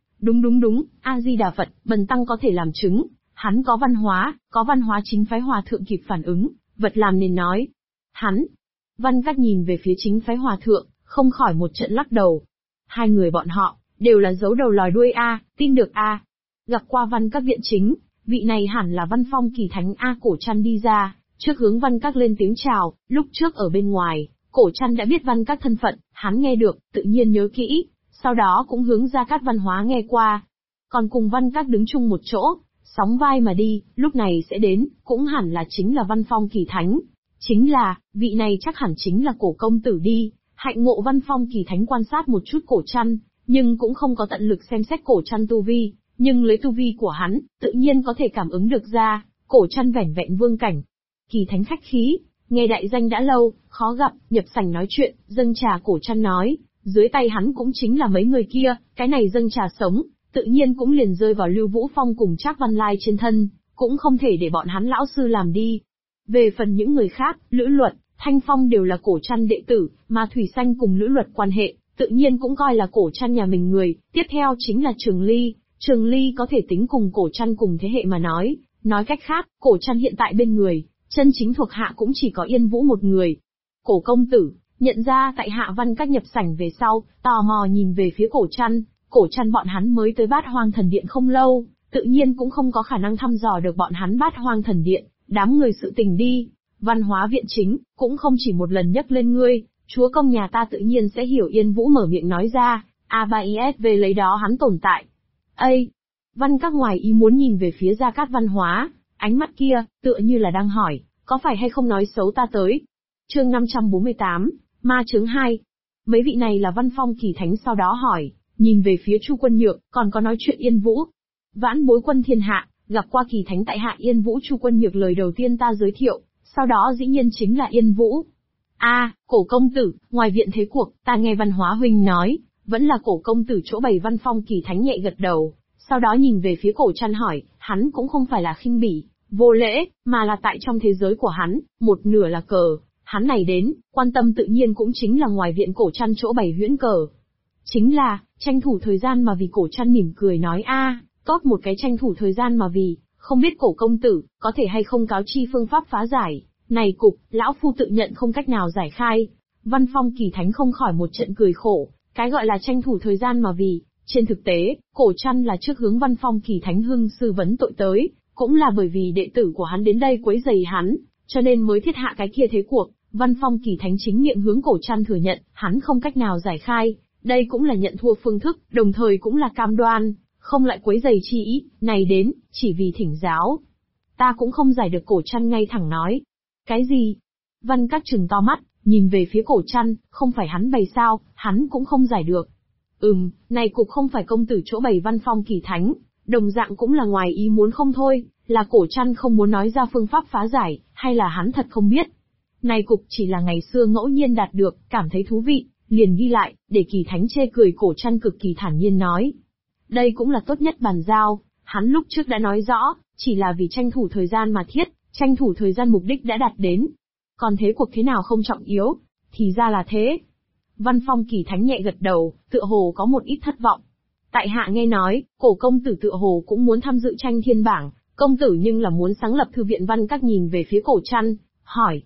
Đúng, A Di Đà Phật, bần tăng có thể làm chứng, hắn có văn hóa. Chính phái hòa thượng kịp phản ứng, vật làm nên nói. Hắn. Văn Các nhìn về phía chính phái hòa thượng, không khỏi một trận lắc đầu. Hai người bọn họ, đều là giấu đầu lòi đuôi a, tin được a. Gặp qua Văn Các viện chính, vị này hẳn là Văn Phong Kỳ Thánh a. Cổ Trăn đi ra, trước hướng Văn Các lên tiếng chào, lúc trước ở bên ngoài, Cổ Trăn đã biết Văn Các thân phận, hắn nghe được, tự nhiên nhớ kỹ, sau đó cũng hướng Gia Cát Văn Hóa nghe qua. Còn cùng Văn Các đứng chung một chỗ, sóng vai mà đi, lúc này sẽ đến, cũng hẳn là chính là Văn Phong Kỳ Thánh. Chính là, vị này chắc hẳn chính là Cổ công tử đi. Hạnh ngộ Văn Phong Kỳ Thánh quan sát một chút Cổ Trăn, nhưng cũng không có tận lực xem xét Cổ Trăn tu vi, nhưng lấy tu vi của hắn, tự nhiên có thể cảm ứng được ra, Cổ Trăn vẻn vẹn vương cảnh. Kỳ Thánh khách khí, nghe đại danh đã lâu, khó gặp, nhập sảnh nói chuyện, dâng trà. Cổ Trăn nói, dưới tay hắn cũng chính là mấy người kia, cái này dâng trà sống, tự nhiên cũng liền rơi vào Lưu Vũ Phong cùng Trác Văn Lai trên thân, cũng không thể để bọn hắn lão sư làm đi. Về phần những người khác, Lữ Luật, Thanh Phong đều là Cổ Trăn đệ tử, mà Thủy Xanh cùng Lữ Luật quan hệ, tự nhiên cũng coi là Cổ Trăn nhà mình người. Tiếp theo chính là Trường Ly có thể tính cùng Cổ Trăn cùng thế hệ mà nói, Nói cách khác, Cổ Trăn hiện tại bên người, chân chính thuộc hạ cũng chỉ có Yên Vũ một người. Cổ công tử, nhận ra tại hạ Văn Các nhập sảnh về sau, tò mò nhìn về phía Cổ Trăn bọn hắn mới tới Bát Hoang Thần Điện không lâu, tự nhiên cũng không có khả năng thăm dò được bọn hắn Bát Hoang Thần Điện, đám người sự tình đi. Văn hóa viện chính, cũng không chỉ một lần nhắc lên ngươi, chúa công nhà ta tự nhiên sẽ hiểu. Yên Vũ mở miệng nói ra, A3ISV lấy đó hắn tồn tại. Ây! Văn Các ngoài ý muốn nhìn về phía Gia Cát Văn Hóa, ánh mắt kia, tựa như là đang hỏi, có phải hay không nói xấu ta tới. Chương 548, Ma Chướng 2. Mấy vị này là Văn Phong Kỳ Thánh sau đó hỏi, nhìn về phía Chu Quân Nhược, còn có nói chuyện Yên Vũ. Vãn bối quân thiên hạ, gặp qua Kỳ Thánh tại hạ Yên Vũ. Chu Quân Nhược lời đầu tiên ta giới thiệu, sau đó dĩ nhiên chính là Yên Vũ. Cổ công tử, ngoài viện thế cuộc, ta nghe Văn Hóa huynh nói, vẫn là Cổ công tử chỗ bày. Văn Phong Kỳ Thánh nhẹ gật đầu, sau đó nhìn về phía Cổ Trăn hỏi, hắn cũng không phải là khinh bỉ, vô lễ, mà là tại trong thế giới của hắn, một nửa là cờ, hắn này đến, quan tâm tự nhiên cũng chính là ngoài viện Cổ Trăn chỗ bày huyễn cờ. Chính là, tranh thủ thời gian mà vì. Cổ Trăn mỉm cười nói tốt một cái tranh thủ thời gian mà vì, không biết Cổ công tử, có thể hay không cáo chi phương pháp phá giải, này cục, lão phu tự nhận không cách nào giải khai. Văn Phong Kỳ Thánh không khỏi một trận cười khổ, cái gọi là tranh thủ thời gian mà vì, trên thực tế, Cổ Trăn là trước hướng Văn Phong Kỳ Thánh hưng sư vấn tội tới, cũng là bởi vì đệ tử của hắn đến đây quấy rầy hắn, cho nên mới thiết hạ cái kia thế cuộc. Văn Phong Kỳ Thánh chính miệng hướng Cổ Trăn thừa nhận, hắn không cách nào giải khai, đây cũng là nhận thua phương thức, đồng thời cũng là cam đoan, không lại quấy rầy chi ý, này đến, chỉ vì thỉnh giáo. Ta cũng không giải được. Cổ Trăn ngay thẳng nói. Cái gì? Văn Các trừng to mắt, nhìn về phía Cổ Trăn, không phải hắn bày sao, hắn cũng không giải được. Này cục không phải công tử chỗ bày. Văn Phong Kỳ Thánh, đồng dạng cũng là ngoài ý muốn không thôi, là Cổ Trăn không muốn nói ra phương pháp phá giải, hay là hắn thật không biết. Này cục chỉ là ngày xưa ngẫu nhiên đạt được, cảm thấy thú vị, liền ghi lại, để Kỳ Thánh chê cười. Cổ Trăn cực kỳ thản nhiên nói. Đây cũng là tốt nhất bàn giao, hắn lúc trước đã nói rõ, chỉ là vì tranh thủ thời gian mà thiết, tranh thủ thời gian mục đích đã đạt đến. Còn thế cuộc thế nào không trọng yếu, thì ra là thế. Văn Phong Kỳ Thánh nhẹ gật đầu, tựa hồ có một ít thất vọng. Tại hạ nghe nói, Cổ công tử tựa hồ cũng muốn tham dự tranh thiên bảng, công tử nhưng là muốn sáng lập thư viện. Văn Các nhìn về phía Cổ Trăn, hỏi.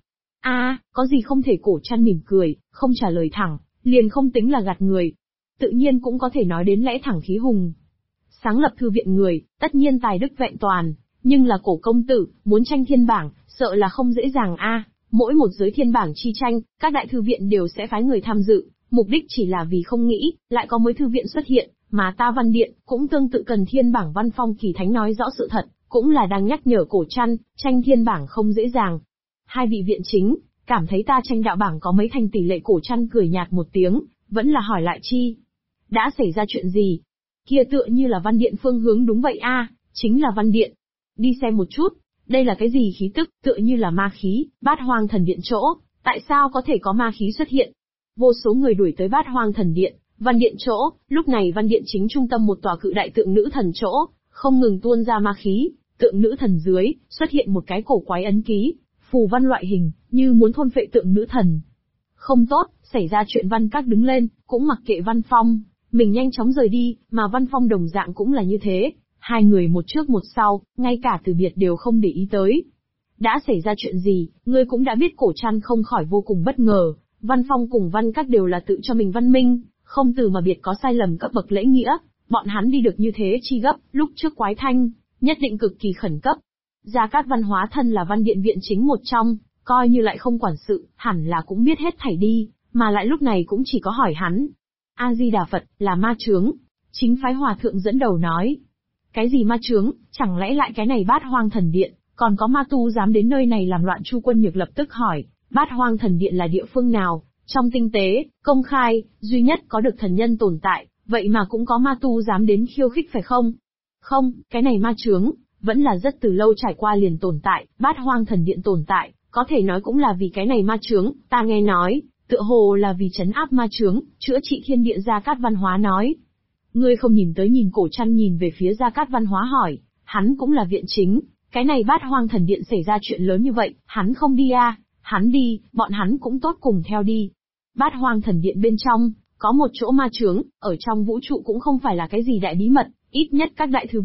Có gì không thể. Cổ Trăn mỉm cười, không trả lời thẳng, liền không tính là gạt người. Tự nhiên cũng có thể nói đến lẽ thẳng khí hùng. Sáng lập thư viện người, tất nhiên tài đức vẹn toàn, nhưng là Cổ công tử, muốn tranh thiên bảng, sợ là không dễ dàng Mỗi một giới thiên bảng chi tranh, các đại thư viện đều sẽ phái người tham dự, mục đích chỉ là vì không nghĩ, lại có mới thư viện xuất hiện, mà ta Văn Điện, cũng tương tự cần thiên bảng. Văn Phong Kỳ Thánh nói rõ sự thật, cũng là đang nhắc nhở Cổ Trăn, tranh thiên bảng không dễ dàng. Hai vị viện chính, cảm thấy ta tranh đạo bảng có mấy thành tỷ lệ. Cổ Trăn cười nhạt một tiếng, vẫn là hỏi lại chi. Đã xảy ra chuyện gì? Kia tựa như là Văn Điện phương hướng. Đúng vậy chính là Văn Điện. Đi xem một chút, đây là cái gì khí tức, tựa như là ma khí. Bát Hoang Thần Điện chỗ, tại sao có thể có ma khí xuất hiện? Vô số người đuổi tới Bát Hoang Thần Điện, Văn Điện chỗ, lúc này Văn Điện chính trung tâm một tòa cự đại tượng nữ thần chỗ, không ngừng tuôn ra ma khí, tượng nữ thần dưới, xuất hiện một cái cổ quái ấn ký, phù văn loại hình, như muốn thôn phệ tượng nữ thần. Không tốt, xảy ra chuyện. Văn Các đứng lên, cũng mặc kệ Văn Phong, mình nhanh chóng rời đi, mà Văn Phong đồng dạng cũng là như thế, hai người một trước một sau, ngay cả từ biệt đều không để ý tới. Đã xảy ra chuyện gì, ngươi cũng đã biết. Cổ Trăn không khỏi vô cùng bất ngờ, Văn Phong cùng Văn Các đều là tự cho mình văn minh, không từ mà biệt có sai lầm cấp bậc lễ nghĩa, bọn hắn đi được như thế chi gấp, lúc trước Quái Thanh, nhất định cực kỳ khẩn cấp. Gia Cát Văn Hóa thân là Văn Điện viện chính một trong, coi như lại không quản sự, hẳn là cũng biết hết thảy đi, mà lại lúc này cũng chỉ có hỏi hắn. A-di-đà Phật, là ma chướng. Chính phái hòa thượng dẫn đầu nói. Cái gì ma chướng, chẳng lẽ lại cái này Bát Hoang Thần Điện, còn có ma tu dám đến nơi này làm loạn? Chu Quân Nhược lập tức hỏi, Bát Hoang Thần Điện là địa phương nào? Trong tinh tế, công khai, duy nhất có được thần nhân tồn tại, vậy mà cũng có ma tu dám đến khiêu khích phải không? Không, cái này ma chướng, vẫn là rất từ lâu trải qua liền tồn tại. Bát Hoang Thần Điện tồn tại, có thể nói cũng là vì cái này ma chướng. Ta nghe nói, tựa hồ là vì trấn áp ma chướng, chữa trị thiên địa. Gia Cát Văn Hóa nói. Ngươi không nhìn tới? Nhìn Cổ Trăn nhìn về phía Gia Cát Văn Hóa hỏi, hắn cũng là viện chính, cái này Bát Hoang Thần Điện xảy ra chuyện lớn như vậy, hắn không đi hắn đi, bọn hắn cũng tốt cùng theo đi. Bát Hoang Thần Điện bên trong, có một chỗ ma chướng, ở trong vũ trụ cũng không phải là cái gì đại bí mật, ít nhất các đại thư viện,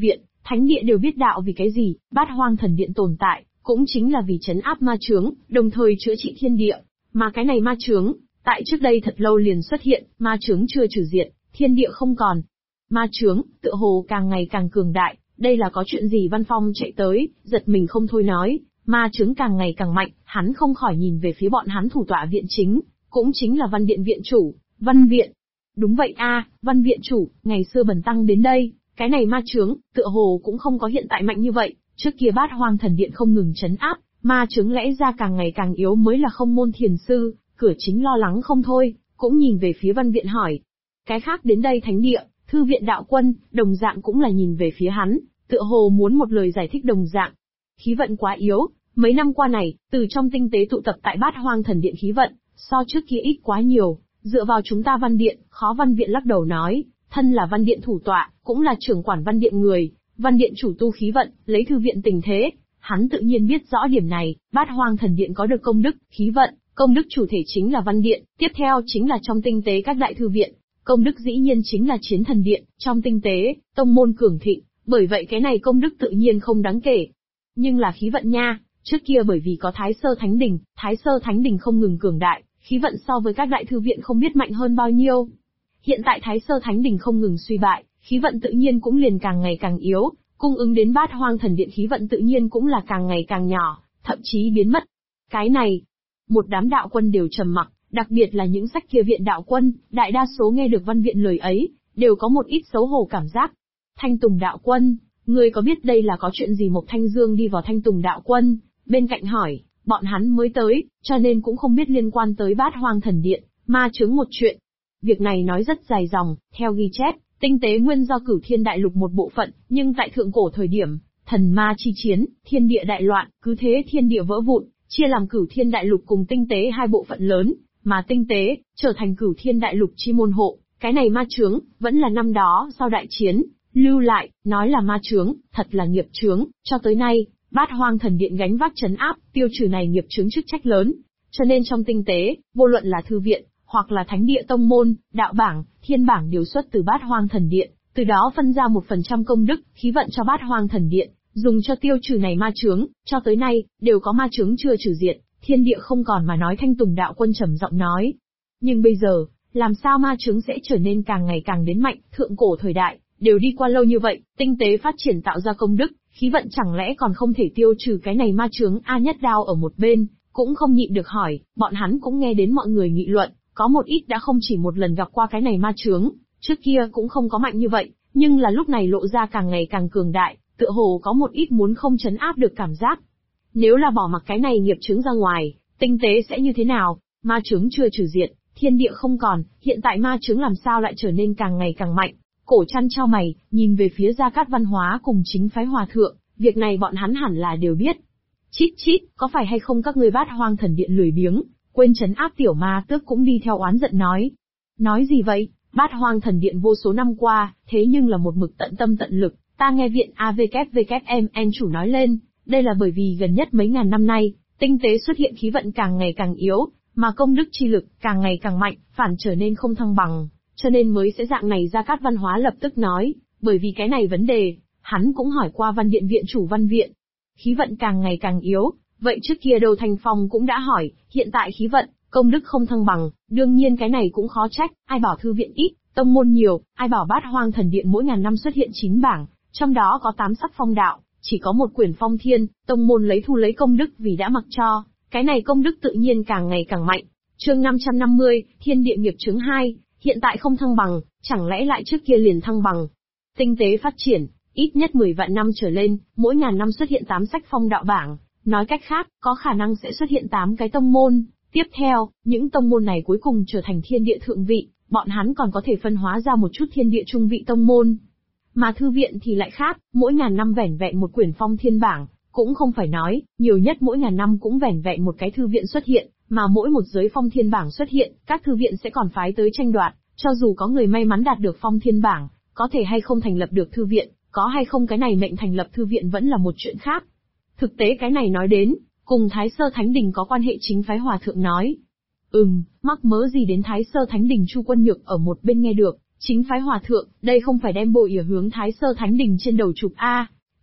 thánh địa đều biết đạo vì cái gì, Bát Hoang Thần Điện tồn tại, cũng chính là vì trấn áp ma chướng, đồng thời chữa trị thiên địa. Mà cái này ma chướng, tại trước đây thật lâu liền xuất hiện, ma chướng chưa trừ diệt, thiên địa không còn. Ma chướng, tựa hồ càng ngày càng cường đại, đây là có chuyện gì? Văn Phong chạy tới, giật mình không thôi nói, ma chướng càng ngày càng mạnh, hắn không khỏi nhìn về phía bọn hắn thủ tọa viện chính, cũng chính là Văn Điện viện chủ, Văn Viện. Đúng vậy a, Văn Viện chủ, ngày xưa bần tăng đến đây, cái này ma chướng, tựa hồ cũng không có hiện tại mạnh như vậy, trước kia Bát Hoang Thần Điện không ngừng trấn áp, ma chướng lẽ ra càng ngày càng yếu mới là. Không Môn thiền sư, cửa chính lo lắng không thôi, cũng nhìn về phía Văn Viện hỏi. Cái khác đến đây thánh địa, thư viện đạo quân, đồng dạng cũng là nhìn về phía hắn, tựa hồ muốn một lời giải thích đồng dạng. Khí vận quá yếu, mấy năm qua này, từ trong tinh tế tụ tập tại Bát Hoang Thần Điện khí vận, so trước kia ít quá nhiều, dựa vào chúng ta Văn Điện, khó. Văn Viện lắc đầu nói, thân là Văn Điện thủ tọa, cũng là trưởng quản Văn Điện người, Văn Điện chủ tu khí vận, lấy thư viện tình thế, hắn tự nhiên biết rõ điểm này. Bát Hoang Thần Điện có được công đức, khí vận, công đức chủ thể chính là Văn Điện, tiếp theo chính là trong tinh tế các đại thư viện, công đức dĩ nhiên chính là Chiến Thần Điện, trong tinh tế, tông môn cường thịnh, bởi vậy cái này công đức tự nhiên không đáng kể. Nhưng là khí vận nha, trước kia bởi vì có Thái Sơ Thánh Đình không ngừng cường đại, khí vận so với các đại thư viện không biết mạnh hơn bao nhiêu. Hiện tại Thái Sơ Thánh Đình không ngừng suy bại, khí vận tự nhiên cũng liền càng ngày càng yếu, cung ứng đến Bát Hoang Thần Điện khí vận tự nhiên cũng là càng ngày càng nhỏ, thậm chí biến mất. Cái này, một đám đạo quân đều trầm mặc, đặc biệt là những sách kia viện đạo quân, đại đa số nghe được Văn Viện lời ấy, đều có một ít xấu hổ cảm giác. Thanh Tùng đạo quân, ngươi có biết đây là có chuyện gì? Mộc Thanh Dương đi vào Thanh Tùng đạo quân, bên cạnh hỏi, bọn hắn mới tới, cho nên cũng không biết liên quan tới Bát Hoang Thần Điện, ma chướng một chuyện. Việc này nói rất dài dòng, theo ghi chép, tinh tế nguyên do Cửu Thiên Đại Lục một bộ phận, nhưng tại thượng cổ thời điểm, thần ma chi chiến, thiên địa đại loạn, cứ thế thiên địa vỡ vụn, chia làm Cửu Thiên Đại Lục cùng tinh tế hai bộ phận lớn, mà tinh tế trở thành Cửu Thiên Đại Lục chi môn hộ. Cái này ma chướng, vẫn là năm đó sau đại chiến lưu lại, nói là ma chướng, thật là nghiệp chướng, cho tới nay, Bát Hoang Thần Điện gánh vác trấn áp, tiêu trừ này nghiệp chướng chức trách lớn. Cho nên trong tinh tế, vô luận là thư viện, hoặc là thánh địa tông môn, đạo bảng, thiên bảng đều xuất từ Bát Hoang Thần Điện, từ đó phân ra 1% công đức, khí vận cho Bát Hoang Thần Điện, dùng cho tiêu trừ này ma chướng, cho tới nay, đều có ma chướng chưa trừ diệt, thiên địa không còn mà nói. Thanh Tùng đạo quân trầm giọng nói. Nhưng bây giờ, làm sao ma chướng sẽ trở nên càng ngày càng đến mạnh? Thượng cổ thời đại, đều đi qua lâu như vậy, tinh tế phát triển tạo ra công đức, khí vận chẳng lẽ còn không thể tiêu trừ cái này ma chướng? A Nhất Đao ở một bên, cũng không nhịn được hỏi, bọn hắn cũng nghe đến mọi người nghị luận, có một ít đã không chỉ một lần gặp qua cái này ma chướng, trước kia cũng không có mạnh như vậy, nhưng là lúc này lộ ra càng ngày càng cường đại, tựa hồ có một ít muốn không trấn áp được cảm giác. Nếu là bỏ mặc cái này nghiệp chướng ra ngoài, tinh tế sẽ như thế nào? Ma chướng chưa trừ diệt, thiên địa không còn, hiện tại ma chướng làm sao lại trở nên càng ngày càng mạnh? Cổ Trăn chau mày, nhìn về phía Gia Cát Văn Hóa cùng Chính Phái Hòa Thượng, việc này bọn hắn hẳn là đều biết. Chít chít, có phải hay không các ngươi Bát Hoang Thần Điện lười biếng, quên trấn áp tiểu ma tước? cũng đi theo oán giận nói. Nói gì vậy? Bát Hoang Thần Điện vô số năm qua, thế nhưng là một mực tận tâm tận lực, ta nghe viện AWWMN chủ nói lên, đây là bởi vì gần nhất mấy ngàn năm nay, tinh tế xuất hiện khí vận càng ngày càng yếu, mà công đức chi lực càng ngày càng mạnh, phản trở nên không thăng bằng, cho nên mới sẽ dạng này. Gia Cát Văn Hóa lập tức nói, bởi vì cái này vấn đề, hắn cũng hỏi qua Văn Điện viện chủ Văn Viện. Khí vận càng ngày càng yếu, vậy trước kia đâu? Thanh Phong cũng đã hỏi, hiện tại khí vận, công đức không thăng bằng, đương nhiên cái này cũng khó trách, ai bảo thư viện ít, tông môn nhiều, ai bảo Bát Hoang Thần Điện mỗi ngàn năm xuất hiện 9 bảng, trong đó có 8 sắc phong đạo, chỉ có một quyển phong thiên, tông môn lấy công đức vì đã mặc cho, cái này công đức tự nhiên càng ngày càng mạnh. Chương 550, Thiên Địa nghiệp chướng 2, hiện tại không thăng bằng, chẳng lẽ lại trước kia liền thăng bằng? Tinh tế phát triển, ít nhất 10 vạn năm trở lên, mỗi ngàn năm xuất hiện 8 sách phong đạo bảng, nói cách khác, có khả năng sẽ xuất hiện 8 cái tông môn. Tiếp theo, những tông môn này cuối cùng trở thành thiên địa thượng vị, bọn hắn còn có thể phân hóa ra một chút thiên địa trung vị tông môn. Mà thư viện thì lại khác, mỗi ngàn năm vẻn vẹn một quyển phong thiên bảng, cũng không phải nói, nhiều nhất mỗi ngàn năm cũng vẻn vẹn một cái thư viện xuất hiện, mà mỗi một giới phong thiên bảng xuất hiện, các thư viện sẽ còn phái tới tranh đoạt, cho dù có người may mắn đạt được phong thiên bảng, có thể hay không thành lập được thư viện, có hay không cái này mệnh thành lập thư viện vẫn là một chuyện khác. Thực tế cái này nói đến, cùng Thái Sơ Thánh Đình có quan hệ. Chính Phái Hòa Thượng nói. Mắc mớ gì đến Thái Sơ Thánh Đình? Chu Quân Nhược ở một bên nghe được, Chính Phái Hòa Thượng, đây không phải đem bội ỉa hướng Thái Sơ Thánh Đình trên đầu chụp a?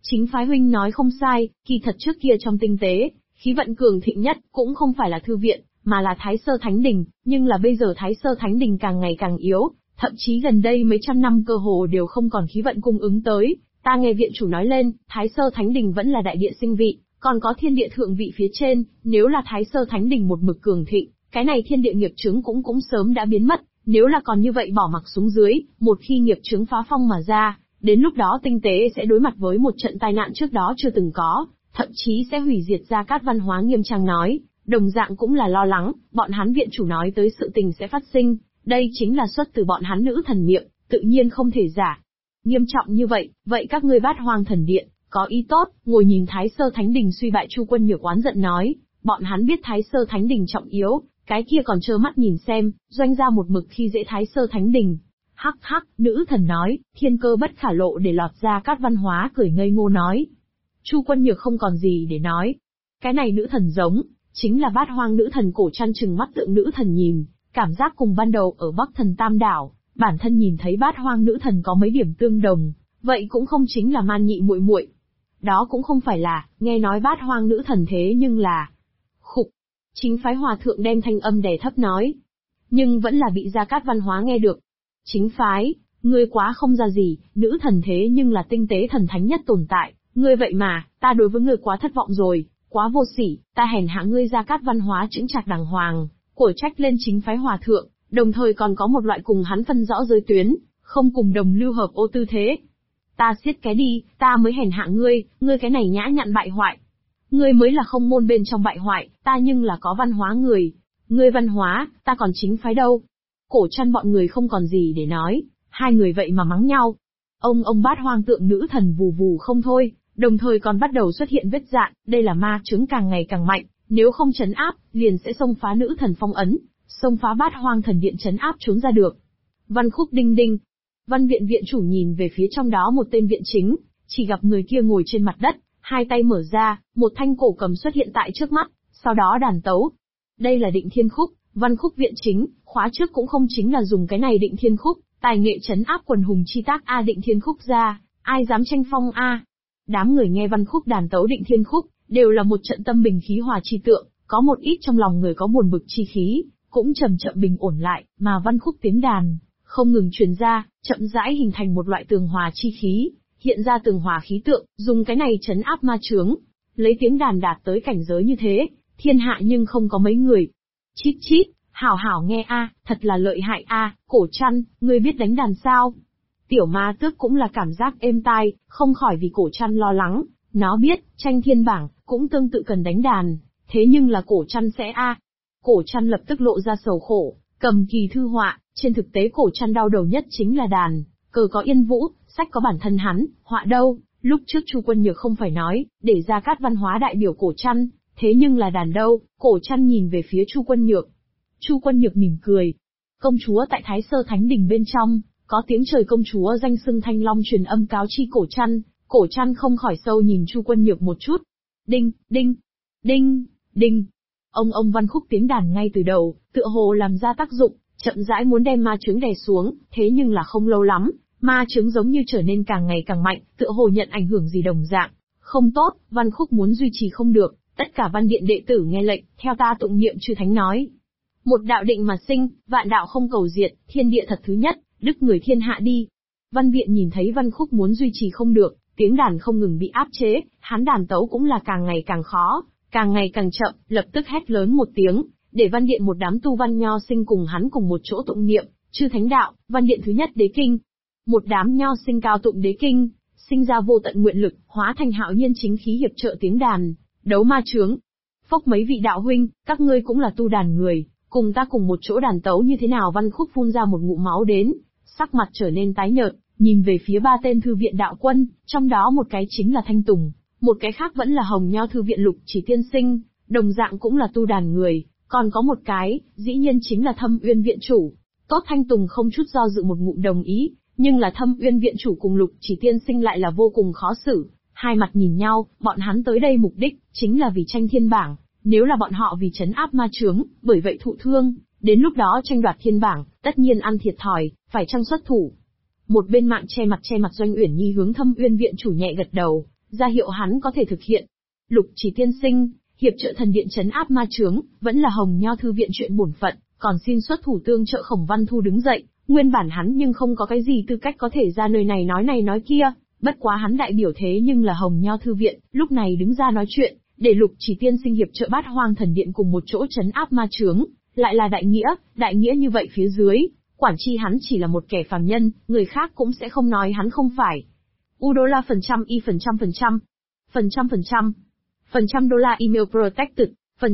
Chính phái huynh nói không sai, kỳ thật trước kia trong tinh tế, khí vận cường thịnh nhất cũng không phải là thư viện, mà là Thái Sơ Thánh Đình, nhưng là bây giờ Thái Sơ Thánh Đình càng ngày càng yếu, thậm chí gần đây mấy trăm năm cơ hồ đều không còn khí vận cung ứng tới. Ta nghe viện chủ nói lên, Thái Sơ Thánh Đình vẫn là đại địa sinh vị, còn có thiên địa thượng vị phía trên, nếu là Thái Sơ Thánh Đình một mực cường thịnh, cái này thiên địa nghiệp chướng cũng sớm đã biến mất, nếu là còn như vậy bỏ mặc xuống dưới, một khi nghiệp chướng phá phong mà ra, đến lúc đó tinh tế sẽ đối mặt với một trận tai nạn trước đó chưa từng có, thậm chí sẽ hủy diệt Gia Cát Văn Hóa nghiêm trang nói, đồng dạng cũng là lo lắng, bọn hắn viện chủ nói tới sự tình sẽ phát sinh, đây chính là xuất từ bọn hắn nữ thần miệng, tự nhiên không thể giả. Nghiêm trọng như vậy, vậy các ngươi Bát Hoang Thần Điện, có ý tốt, ngồi nhìn Thái Sơ Thánh Đình suy bại. Chu Quân Nhược oán giận nói, bọn hắn biết Thái Sơ Thánh Đình trọng yếu, cái kia còn trơ mắt nhìn xem, doanh gia một mực khi dễ Thái Sơ Thánh Đình. Hắc hắc, nữ thần nói, thiên cơ bất khả lộ để lọt ra. Cát Văn Hóa cười ngây ngô nói. Chu Quân Nhược không còn gì để nói. Cái này nữ thần giống, chính là Bát Hoang nữ thần. Cổ Trăn trừng mắt tượng nữ thần nhìn, cảm giác cùng ban đầu ở Bắc Thần Tam Đảo, bản thân nhìn thấy Bát Hoang nữ thần có mấy điểm tương đồng, vậy cũng không chính là Man Nhị muội muội. Đó cũng không phải là, nghe nói Bát Hoang nữ thần thế nhưng là... Khục. Chính phái hòa thượng đem thanh âm đè thấp nói. Nhưng vẫn là bị Gia Cát Văn Hóa nghe được. Chính phái, ngươi quá không ra gì, nữ thần thế nhưng là tinh tế thần thánh nhất tồn tại, ngươi vậy mà, ta đối với ngươi quá thất vọng rồi, quá vô sỉ, ta hèn hạ ngươi. Gia Cát Văn Hóa chững chạc đàng hoàng, của trách lên chính phái hòa thượng, đồng thời còn có một loại cùng hắn phân rõ giới tuyến, không cùng đồng lưu hợp ô tư thế. Ta siết cái đi, ta mới hèn hạ ngươi, ngươi cái này nhã nhặn bại hoại. Ngươi mới là không môn bên trong bại hoại, ta nhưng là có văn hóa người. Ngươi văn hóa, ta còn chính phái đâu. Cổ Trăn bọn người không còn gì để nói, hai người vậy mà mắng nhau. Ông Bát Hoang tượng nữ thần vù vù không thôi, đồng thời còn bắt đầu xuất hiện vết dạn, đây là ma chứng càng ngày càng mạnh, nếu không trấn áp, liền sẽ xông phá nữ thần phong ấn, xông phá Bát Hoang Thần Điện trấn áp trốn ra được. Văn Khúc đinh đinh. Văn viện viện chủ nhìn về phía trong đó một tên viện chính, chỉ gặp người kia ngồi trên mặt đất, hai tay mở ra, một thanh cổ cầm xuất hiện tại trước mắt, sau đó đàn tấu. Đây là Định Thiên Khúc. Văn Khúc viện chính, khóa trước cũng không chính là dùng cái này Định Thiên Khúc, tài nghệ trấn áp quần hùng chi tác a. Định Thiên Khúc ra, ai dám tranh phong a. Đám người nghe Văn Khúc đàn tấu Định Thiên Khúc, đều là một trận tâm bình khí hòa chi tượng, có một ít trong lòng người có buồn bực chi khí, cũng chậm chậm bình ổn lại, mà Văn Khúc tiếng đàn không ngừng truyền ra, chậm rãi hình thành một loại tường hòa chi khí, hiện ra tường hòa khí tượng, dùng cái này trấn áp ma chướng. Lấy tiếng đàn đạt tới cảnh giới như thế, thiên hạ nhưng không có mấy người. Chít chít, hảo hảo nghe a, thật là lợi hại a. Cổ Trăn, ngươi biết đánh đàn sao? Tiểu Ma Tước cũng là cảm giác êm tai, không khỏi vì Cổ Trăn lo lắng, nó biết, tranh thiên bảng, cũng tương tự cần đánh đàn, thế nhưng là Cổ Trăn sẽ a. Cổ Trăn lập tức lộ ra sầu khổ, cầm kỳ thư họa, trên thực tế Cổ Trăn đau đầu nhất chính là đàn, cờ có Yên Vũ, sách có bản thân hắn, họa đâu, lúc trước Chu Quân Nhược không phải nói, để Gia Cát Văn Hóa đại biểu Cổ Trăn, thế nhưng là đàn đâu. Cổ Trăn nhìn về phía Chu Quân Nhược. Chu Quân Nhược mỉm cười. Công chúa tại Thái Sơ Thánh Đình bên trong, có tiếng trời công chúa danh xưng Thanh Long truyền âm cáo chi Cổ Trăn. Cổ Trăn không khỏi sâu nhìn Chu Quân Nhược một chút. Đinh, đinh, đinh, đinh. Ông Văn Khúc tiếng đàn ngay từ đầu, tựa hồ làm ra tác dụng, chậm rãi muốn đem ma chướng đè xuống, thế nhưng là không lâu lắm, ma chướng giống như trở nên càng ngày càng mạnh, tựa hồ nhận ảnh hưởng gì đồng dạng. Không tốt, Văn Khúc muốn duy trì không được, tất cả văn điện đệ tử nghe lệnh, theo ta tụng niệm chư thánh nói. Một đạo định mà sinh, vạn đạo không cầu diệt, thiên địa thật thứ nhất, đức người thiên hạ đi. Văn viện nhìn thấy Văn Khúc muốn duy trì không được, tiếng đàn không ngừng bị áp chế, hắn đàn tấu cũng là càng ngày càng khó, càng ngày càng chậm, lập tức hét lớn một tiếng, để văn điện một đám tu văn nho sinh cùng hắn cùng một chỗ tụng niệm, chư thánh đạo, văn điện thứ nhất đế kinh. Một đám nho sinh cao tụng đế kinh, sinh ra vô tận nguyện lực, hóa thành hạo nhiên chính khí hiệp trợ tiếng đàn, đấu ma chướng. Phốc mấy vị đạo huynh, các ngươi cũng là tu đàn người, cùng ta cùng một chỗ đàn tấu như thế nào? Văn Khúc phun ra một ngụm máu đến, sắc mặt trở nên tái nhợt, nhìn về phía ba tên thư viện đạo quân, trong đó một cái chính là Thanh Tùng, một cái khác vẫn là Hồng Nho thư viện Lục Chỉ tiên sinh, đồng dạng cũng là tu đàn người, còn có một cái, dĩ nhiên chính là Thâm Uyên viện chủ. Tốt, Thanh Tùng không chút do dự một ngụm đồng ý, nhưng là Thâm Uyên viện chủ cùng Lục Chỉ tiên sinh lại là vô cùng khó xử, hai mặt nhìn nhau, bọn hắn tới đây mục đích chính là vì tranh thiên bảng, nếu là bọn họ vì trấn áp ma chướng, bởi vậy thụ thương, đến lúc đó tranh đoạt thiên bảng, tất nhiên ăn thiệt thòi, phải chăng xuất thủ. Một bên mạng che mặt Doanh Uyển Nhi hướng Thâm Uyên viện chủ nhẹ gật đầu, ra hiệu hắn có thể thực hiện. Lục Chỉ tiên sinh, hiệp trợ thần điện trấn áp ma chướng, vẫn là Hồng Nho thư viện chuyện bổn phận, còn xin xuất thủ tương trợ Khổng Văn Thu đứng dậy, nguyên bản hắn nhưng không có cái gì tư cách có thể ra nơi này nói kia, bất quá hắn đại biểu thế nhưng là Hồng Nho thư viện, lúc này đứng ra nói chuyện, để Lục Chỉ tiên sinh hiệp trợ Bát Hoang thần điện cùng một chỗ trấn áp ma chướng, lại là đại nghĩa như vậy phía dưới, quản chi hắn chỉ là một kẻ phàm nhân, người khác cũng sẽ không nói hắn không phải. $, $, email protected,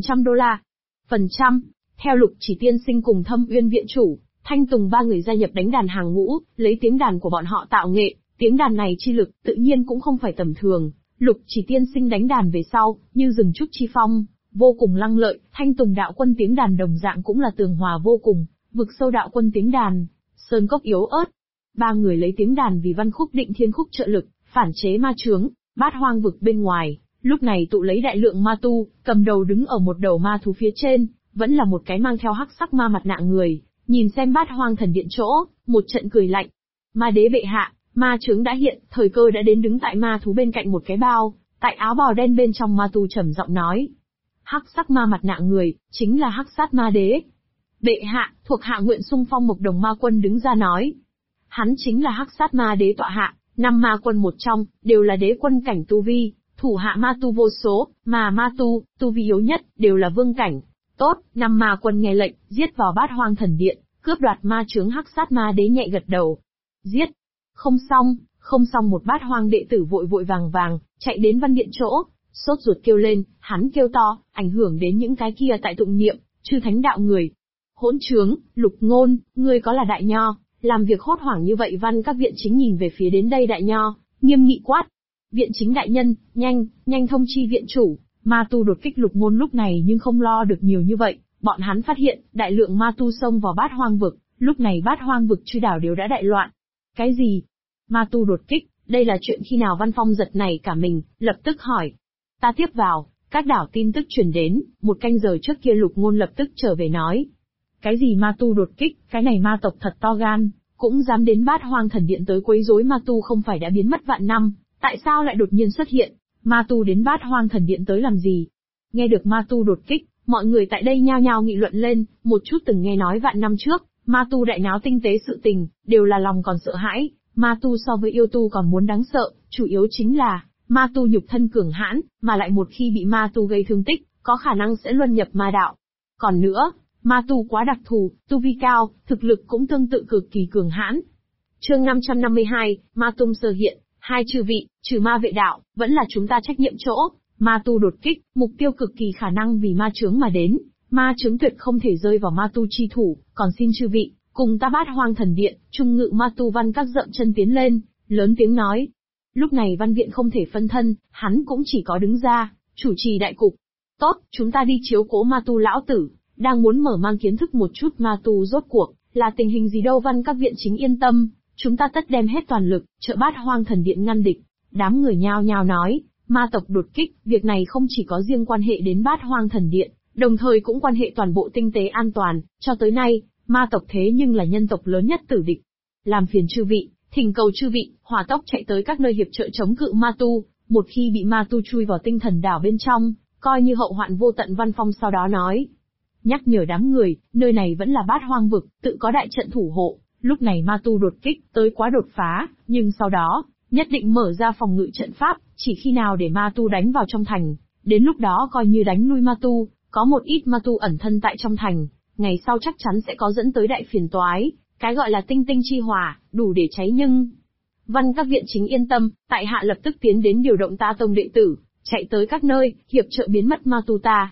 $. Theo Lục Chỉ tiên sinh cùng Thâm Uyên viện chủ, Thanh Tùng ba người gia nhập đánh đàn hàng ngũ, lấy tiếng đàn của bọn họ tạo nghệ, tiếng đàn này chi lực, tự nhiên cũng không phải tầm thường. Lục Chỉ tiên sinh đánh đàn về sau, như rừng trúc chi phong, vô cùng lăng lợi, Thanh Tùng đạo quân tiếng đàn đồng dạng cũng là tường hòa vô cùng, Vực Sâu đạo quân tiếng đàn, sơn cốc yếu ớt. Ba người lấy tiếng đàn vì văn khúc định thiên khúc trợ lực, phản chế ma chướng, Bát Hoang vực bên ngoài, lúc này tụ lấy đại lượng ma tu, cầm đầu đứng ở một đầu ma thú phía trên, vẫn là một cái mang theo hắc sắc ma mặt nạ người, nhìn xem Bát Hoang thần điện chỗ, một trận cười lạnh. Ma đế bệ hạ, ma chướng đã hiện, thời cơ đã đến, đứng tại ma thú bên cạnh một cái bao, tại áo bào đen bên trong ma tu trầm giọng nói. Hắc sắc ma mặt nạ người, chính là Hắc Sát Ma Đế. Bệ hạ, thuộc hạ nguyện xung phong Mộc Đồng Ma Quân đứng ra nói. Hắn chính là Hắc Sát Ma Đế tọa hạ, 5 ma quân một trong, đều là đế quân cảnh tu vi, thủ hạ ma tu vô số, mà ma tu vi yếu nhất, đều là vương cảnh. Tốt, 5 ma quân nghe lệnh, giết vào Bát Hoang thần điện, cướp đoạt ma chướng. Hắc Sát Ma Đế nhẹ gật đầu. Giết. Không xong, một Bát Hoang đệ tử vội vàng, chạy đến văn điện chỗ, sốt ruột kêu lên, hắn kêu to, ảnh hưởng đến những cái kia tại tụng niệm, chư thánh đạo người. Hỗn trướng, Lục Ngôn, ngươi có là đại nho, làm việc hốt hoảng như vậy. Văn các viện chính nhìn về phía đến đây đại nho, nghiêm nghị quát. Viện chính đại nhân, nhanh thông chi viện chủ, ma tu đột kích Lục Ngôn lúc này nhưng không lo được nhiều như vậy, bọn hắn phát hiện, đại lượng ma tu xông vào Bát Hoang vực, lúc này Bát Hoang vực chư đảo đều đã đại loạn. Cái gì? Ma tu đột kích, đây là chuyện khi nào? Văn Phong giật nảy cả mình, lập tức hỏi. Ta tiếp vào, các đảo tin tức truyền đến, 1 canh giờ trước kia. Lục Ngôn lập tức trở về nói. Cái gì ma tu đột kích, cái này ma tộc thật to gan, cũng dám đến Bát Hoang thần điện tới quấy rối. Ma tu không phải đã biến mất vạn năm, tại sao lại đột nhiên xuất hiện? Ma tu đến Bát Hoang thần điện tới làm gì? Nghe được ma tu đột kích, mọi người tại đây nhao nhao nghị luận lên, một chút từng nghe nói vạn năm trước, ma tu đại náo tinh tế sự tình, đều là lòng còn sợ hãi. Ma tu so với yêu tu còn muốn đáng sợ, chủ yếu chính là, ma tu nhục thân cường hãn, mà lại một khi bị ma tu gây thương tích, có khả năng sẽ luân nhập ma đạo. Còn nữa, ma tu quá đặc thù, tu vi cao, thực lực cũng tương tự cực kỳ cường hãn. Chương 552, Ma Tung sơ hiện, hai chư vị, trừ ma vệ đạo, vẫn là chúng ta trách nhiệm chỗ. Ma tu đột kích, mục tiêu cực kỳ khả năng vì ma chướng mà đến, ma chướng tuyệt không thể rơi vào ma tu chi thủ, còn xin chư vị, cùng ta Bát Hoang thần điện, trung ngự ma tu. Văn Các dậm chân tiến lên, lớn tiếng nói. Lúc này văn viện không thể phân thân, hắn cũng chỉ có đứng ra, chủ trì đại cục. Tốt, chúng ta đi chiếu cố ma tu lão tử, đang muốn mở mang kiến thức một chút ma tu rốt cuộc, là tình hình gì đâu. Văn Các viện chính yên tâm, chúng ta tất đem hết toàn lực, trợ Bát Hoang thần điện ngăn địch. Đám người nhao nhao nói, ma tộc đột kích, việc này không chỉ có riêng quan hệ đến Bát Hoang thần điện, đồng thời cũng quan hệ toàn bộ tinh tế an toàn, cho tới nay, ma tộc thế nhưng là nhân tộc lớn nhất tử địch. Làm phiền chư vị, thỉnh cầu chư vị, hỏa tốc chạy tới các nơi hiệp trợ chống cự ma tu, một khi bị ma tu chui vào tinh thần đảo bên trong, coi như hậu hoạn vô tận. Văn Phong sau đó nói, nhắc nhở đám người, nơi này vẫn là Bát Hoang vực, tự có đại trận thủ hộ, lúc này ma tu đột kích, tới quá đột phá, nhưng sau đó, nhất định mở ra phòng ngự trận pháp, chỉ khi nào để ma tu đánh vào trong thành, đến lúc đó coi như đánh lui ma tu, có một ít ma tu ẩn thân tại trong thành, ngày sau chắc chắn sẽ có dẫn tới đại phiền toái, cái gọi là tinh tinh chi hỏa, đủ để cháy nhưng... Văn Các viện chính yên tâm, tại hạ lập tức tiến đến điều động ta tông đệ tử, chạy tới các nơi, hiệp trợ biến mất ma tu ta.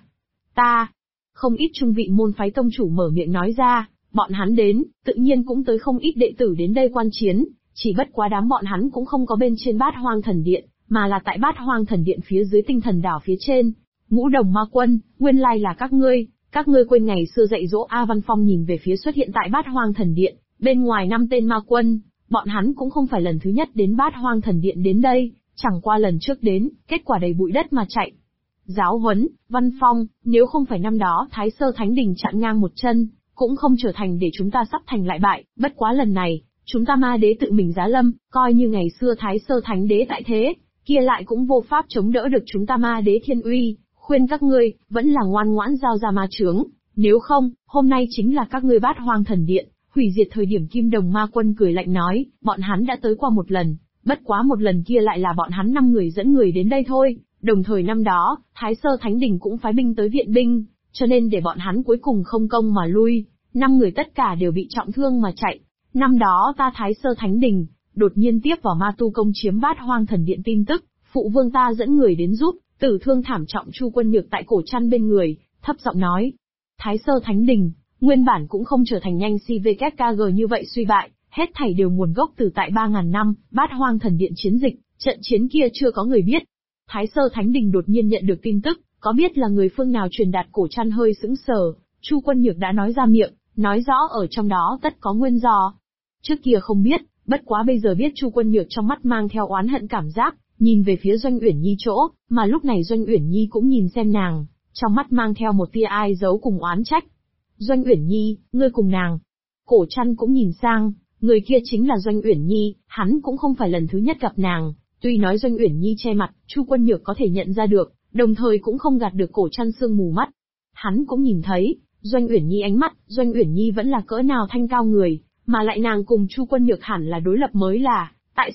Không ít trung vị môn phái tông chủ mở miệng nói ra, bọn hắn đến, tự nhiên cũng tới không ít đệ tử đến đây quan chiến, chỉ bất quá đám bọn hắn cũng không có bên trên Bát Hoang thần điện, mà là tại Bát Hoang thần điện phía dưới tinh thần đảo phía trên. Ngũ Đồng ma quân, nguyên lai là các ngươi quên ngày xưa dạy dỗ. A Văn Phong nhìn về phía xuất hiện tại Bát Hoang thần điện, bên ngoài 5 tên ma quân, bọn hắn cũng không phải lần thứ nhất đến Bát Hoang thần điện đến đây, chẳng qua lần trước đến, kết quả đầy bụi đất mà chạy. Giáo huấn, Văn Phong, nếu không phải năm đó Thái Sơ Thánh Đình chặn ngang một chân, cũng không trở thành để chúng ta sắp thành lại bại, bất quá lần này, chúng ta ma đế tự mình giá lâm, coi như ngày xưa Thái Sơ Thánh Đế tại thế, kia lại cũng vô pháp chống đỡ được chúng ta ma đế thiên uy, khuyên các ngươi, vẫn là ngoan ngoãn giao ra ma chướng, nếu không, hôm nay chính là các ngươi Bát Hoang Thần Điện, hủy diệt. Thời điểm Kim Đồng Ma Quân cười lạnh nói, bọn hắn đã tới qua một lần, bất quá một lần kia lại là bọn hắn 5 người dẫn người đến đây thôi, đồng thời năm đó, Thái Sơ Thánh Đình cũng phái binh tới viện binh, cho nên để bọn hắn cuối cùng không công mà lui, 5 người tất cả đều bị trọng thương mà chạy. Năm đó ta Thái Sơ Thánh Đình, đột nhiên tiếp vào ma tu công chiếm Bát Hoang Thần Điện tin tức, phụ vương ta dẫn người đến giúp, tử thương thảm trọng Chu Quân Nhược tại cổ chăn bên người, thấp giọng nói. Thái Sơ Thánh Đình, nguyên bản cũng không trở thành nhanh CVKG như vậy suy bại, hết thảy đều nguồn gốc từ tại 3.000 năm, Bát Hoang Thần Điện chiến dịch, trận chiến kia chưa có người biết. Thái Sơ Thánh Đình đột nhiên nhận được tin tức, có biết là người phương nào truyền đạt cổ chăn hơi sững sờ, Chu Quân Nhược đã nói ra miệng, nói rõ ở trong đó tất có nguyên do. Trước kia không biết, bất quá bây giờ biết. Chu Quân Nhược trong mắt mang theo oán hận cảm giác, nhìn về phía Doanh Uyển Nhi chỗ, mà lúc này Doanh Uyển Nhi cũng nhìn xem nàng, trong mắt mang theo một tia ai giấu cùng oán trách. Doanh Uyển Nhi, ngươi cùng nàng. Cổ chăn cũng nhìn sang, người kia chính là Doanh Uyển Nhi, hắn cũng không phải lần thứ nhất gặp nàng, tuy nói Doanh Uyển Nhi che mặt, Chu Quân Nhược có thể nhận ra được, đồng thời cũng không gạt được cổ chăn sương mù mắt. Hắn cũng nhìn thấy, Doanh Uyển Nhi ánh mắt, Doanh Uyển Nhi vẫn là cỡ nào thanh cao người, mà lại nàng cùng Chu Quân Nhược hẳn là đối lập mới là.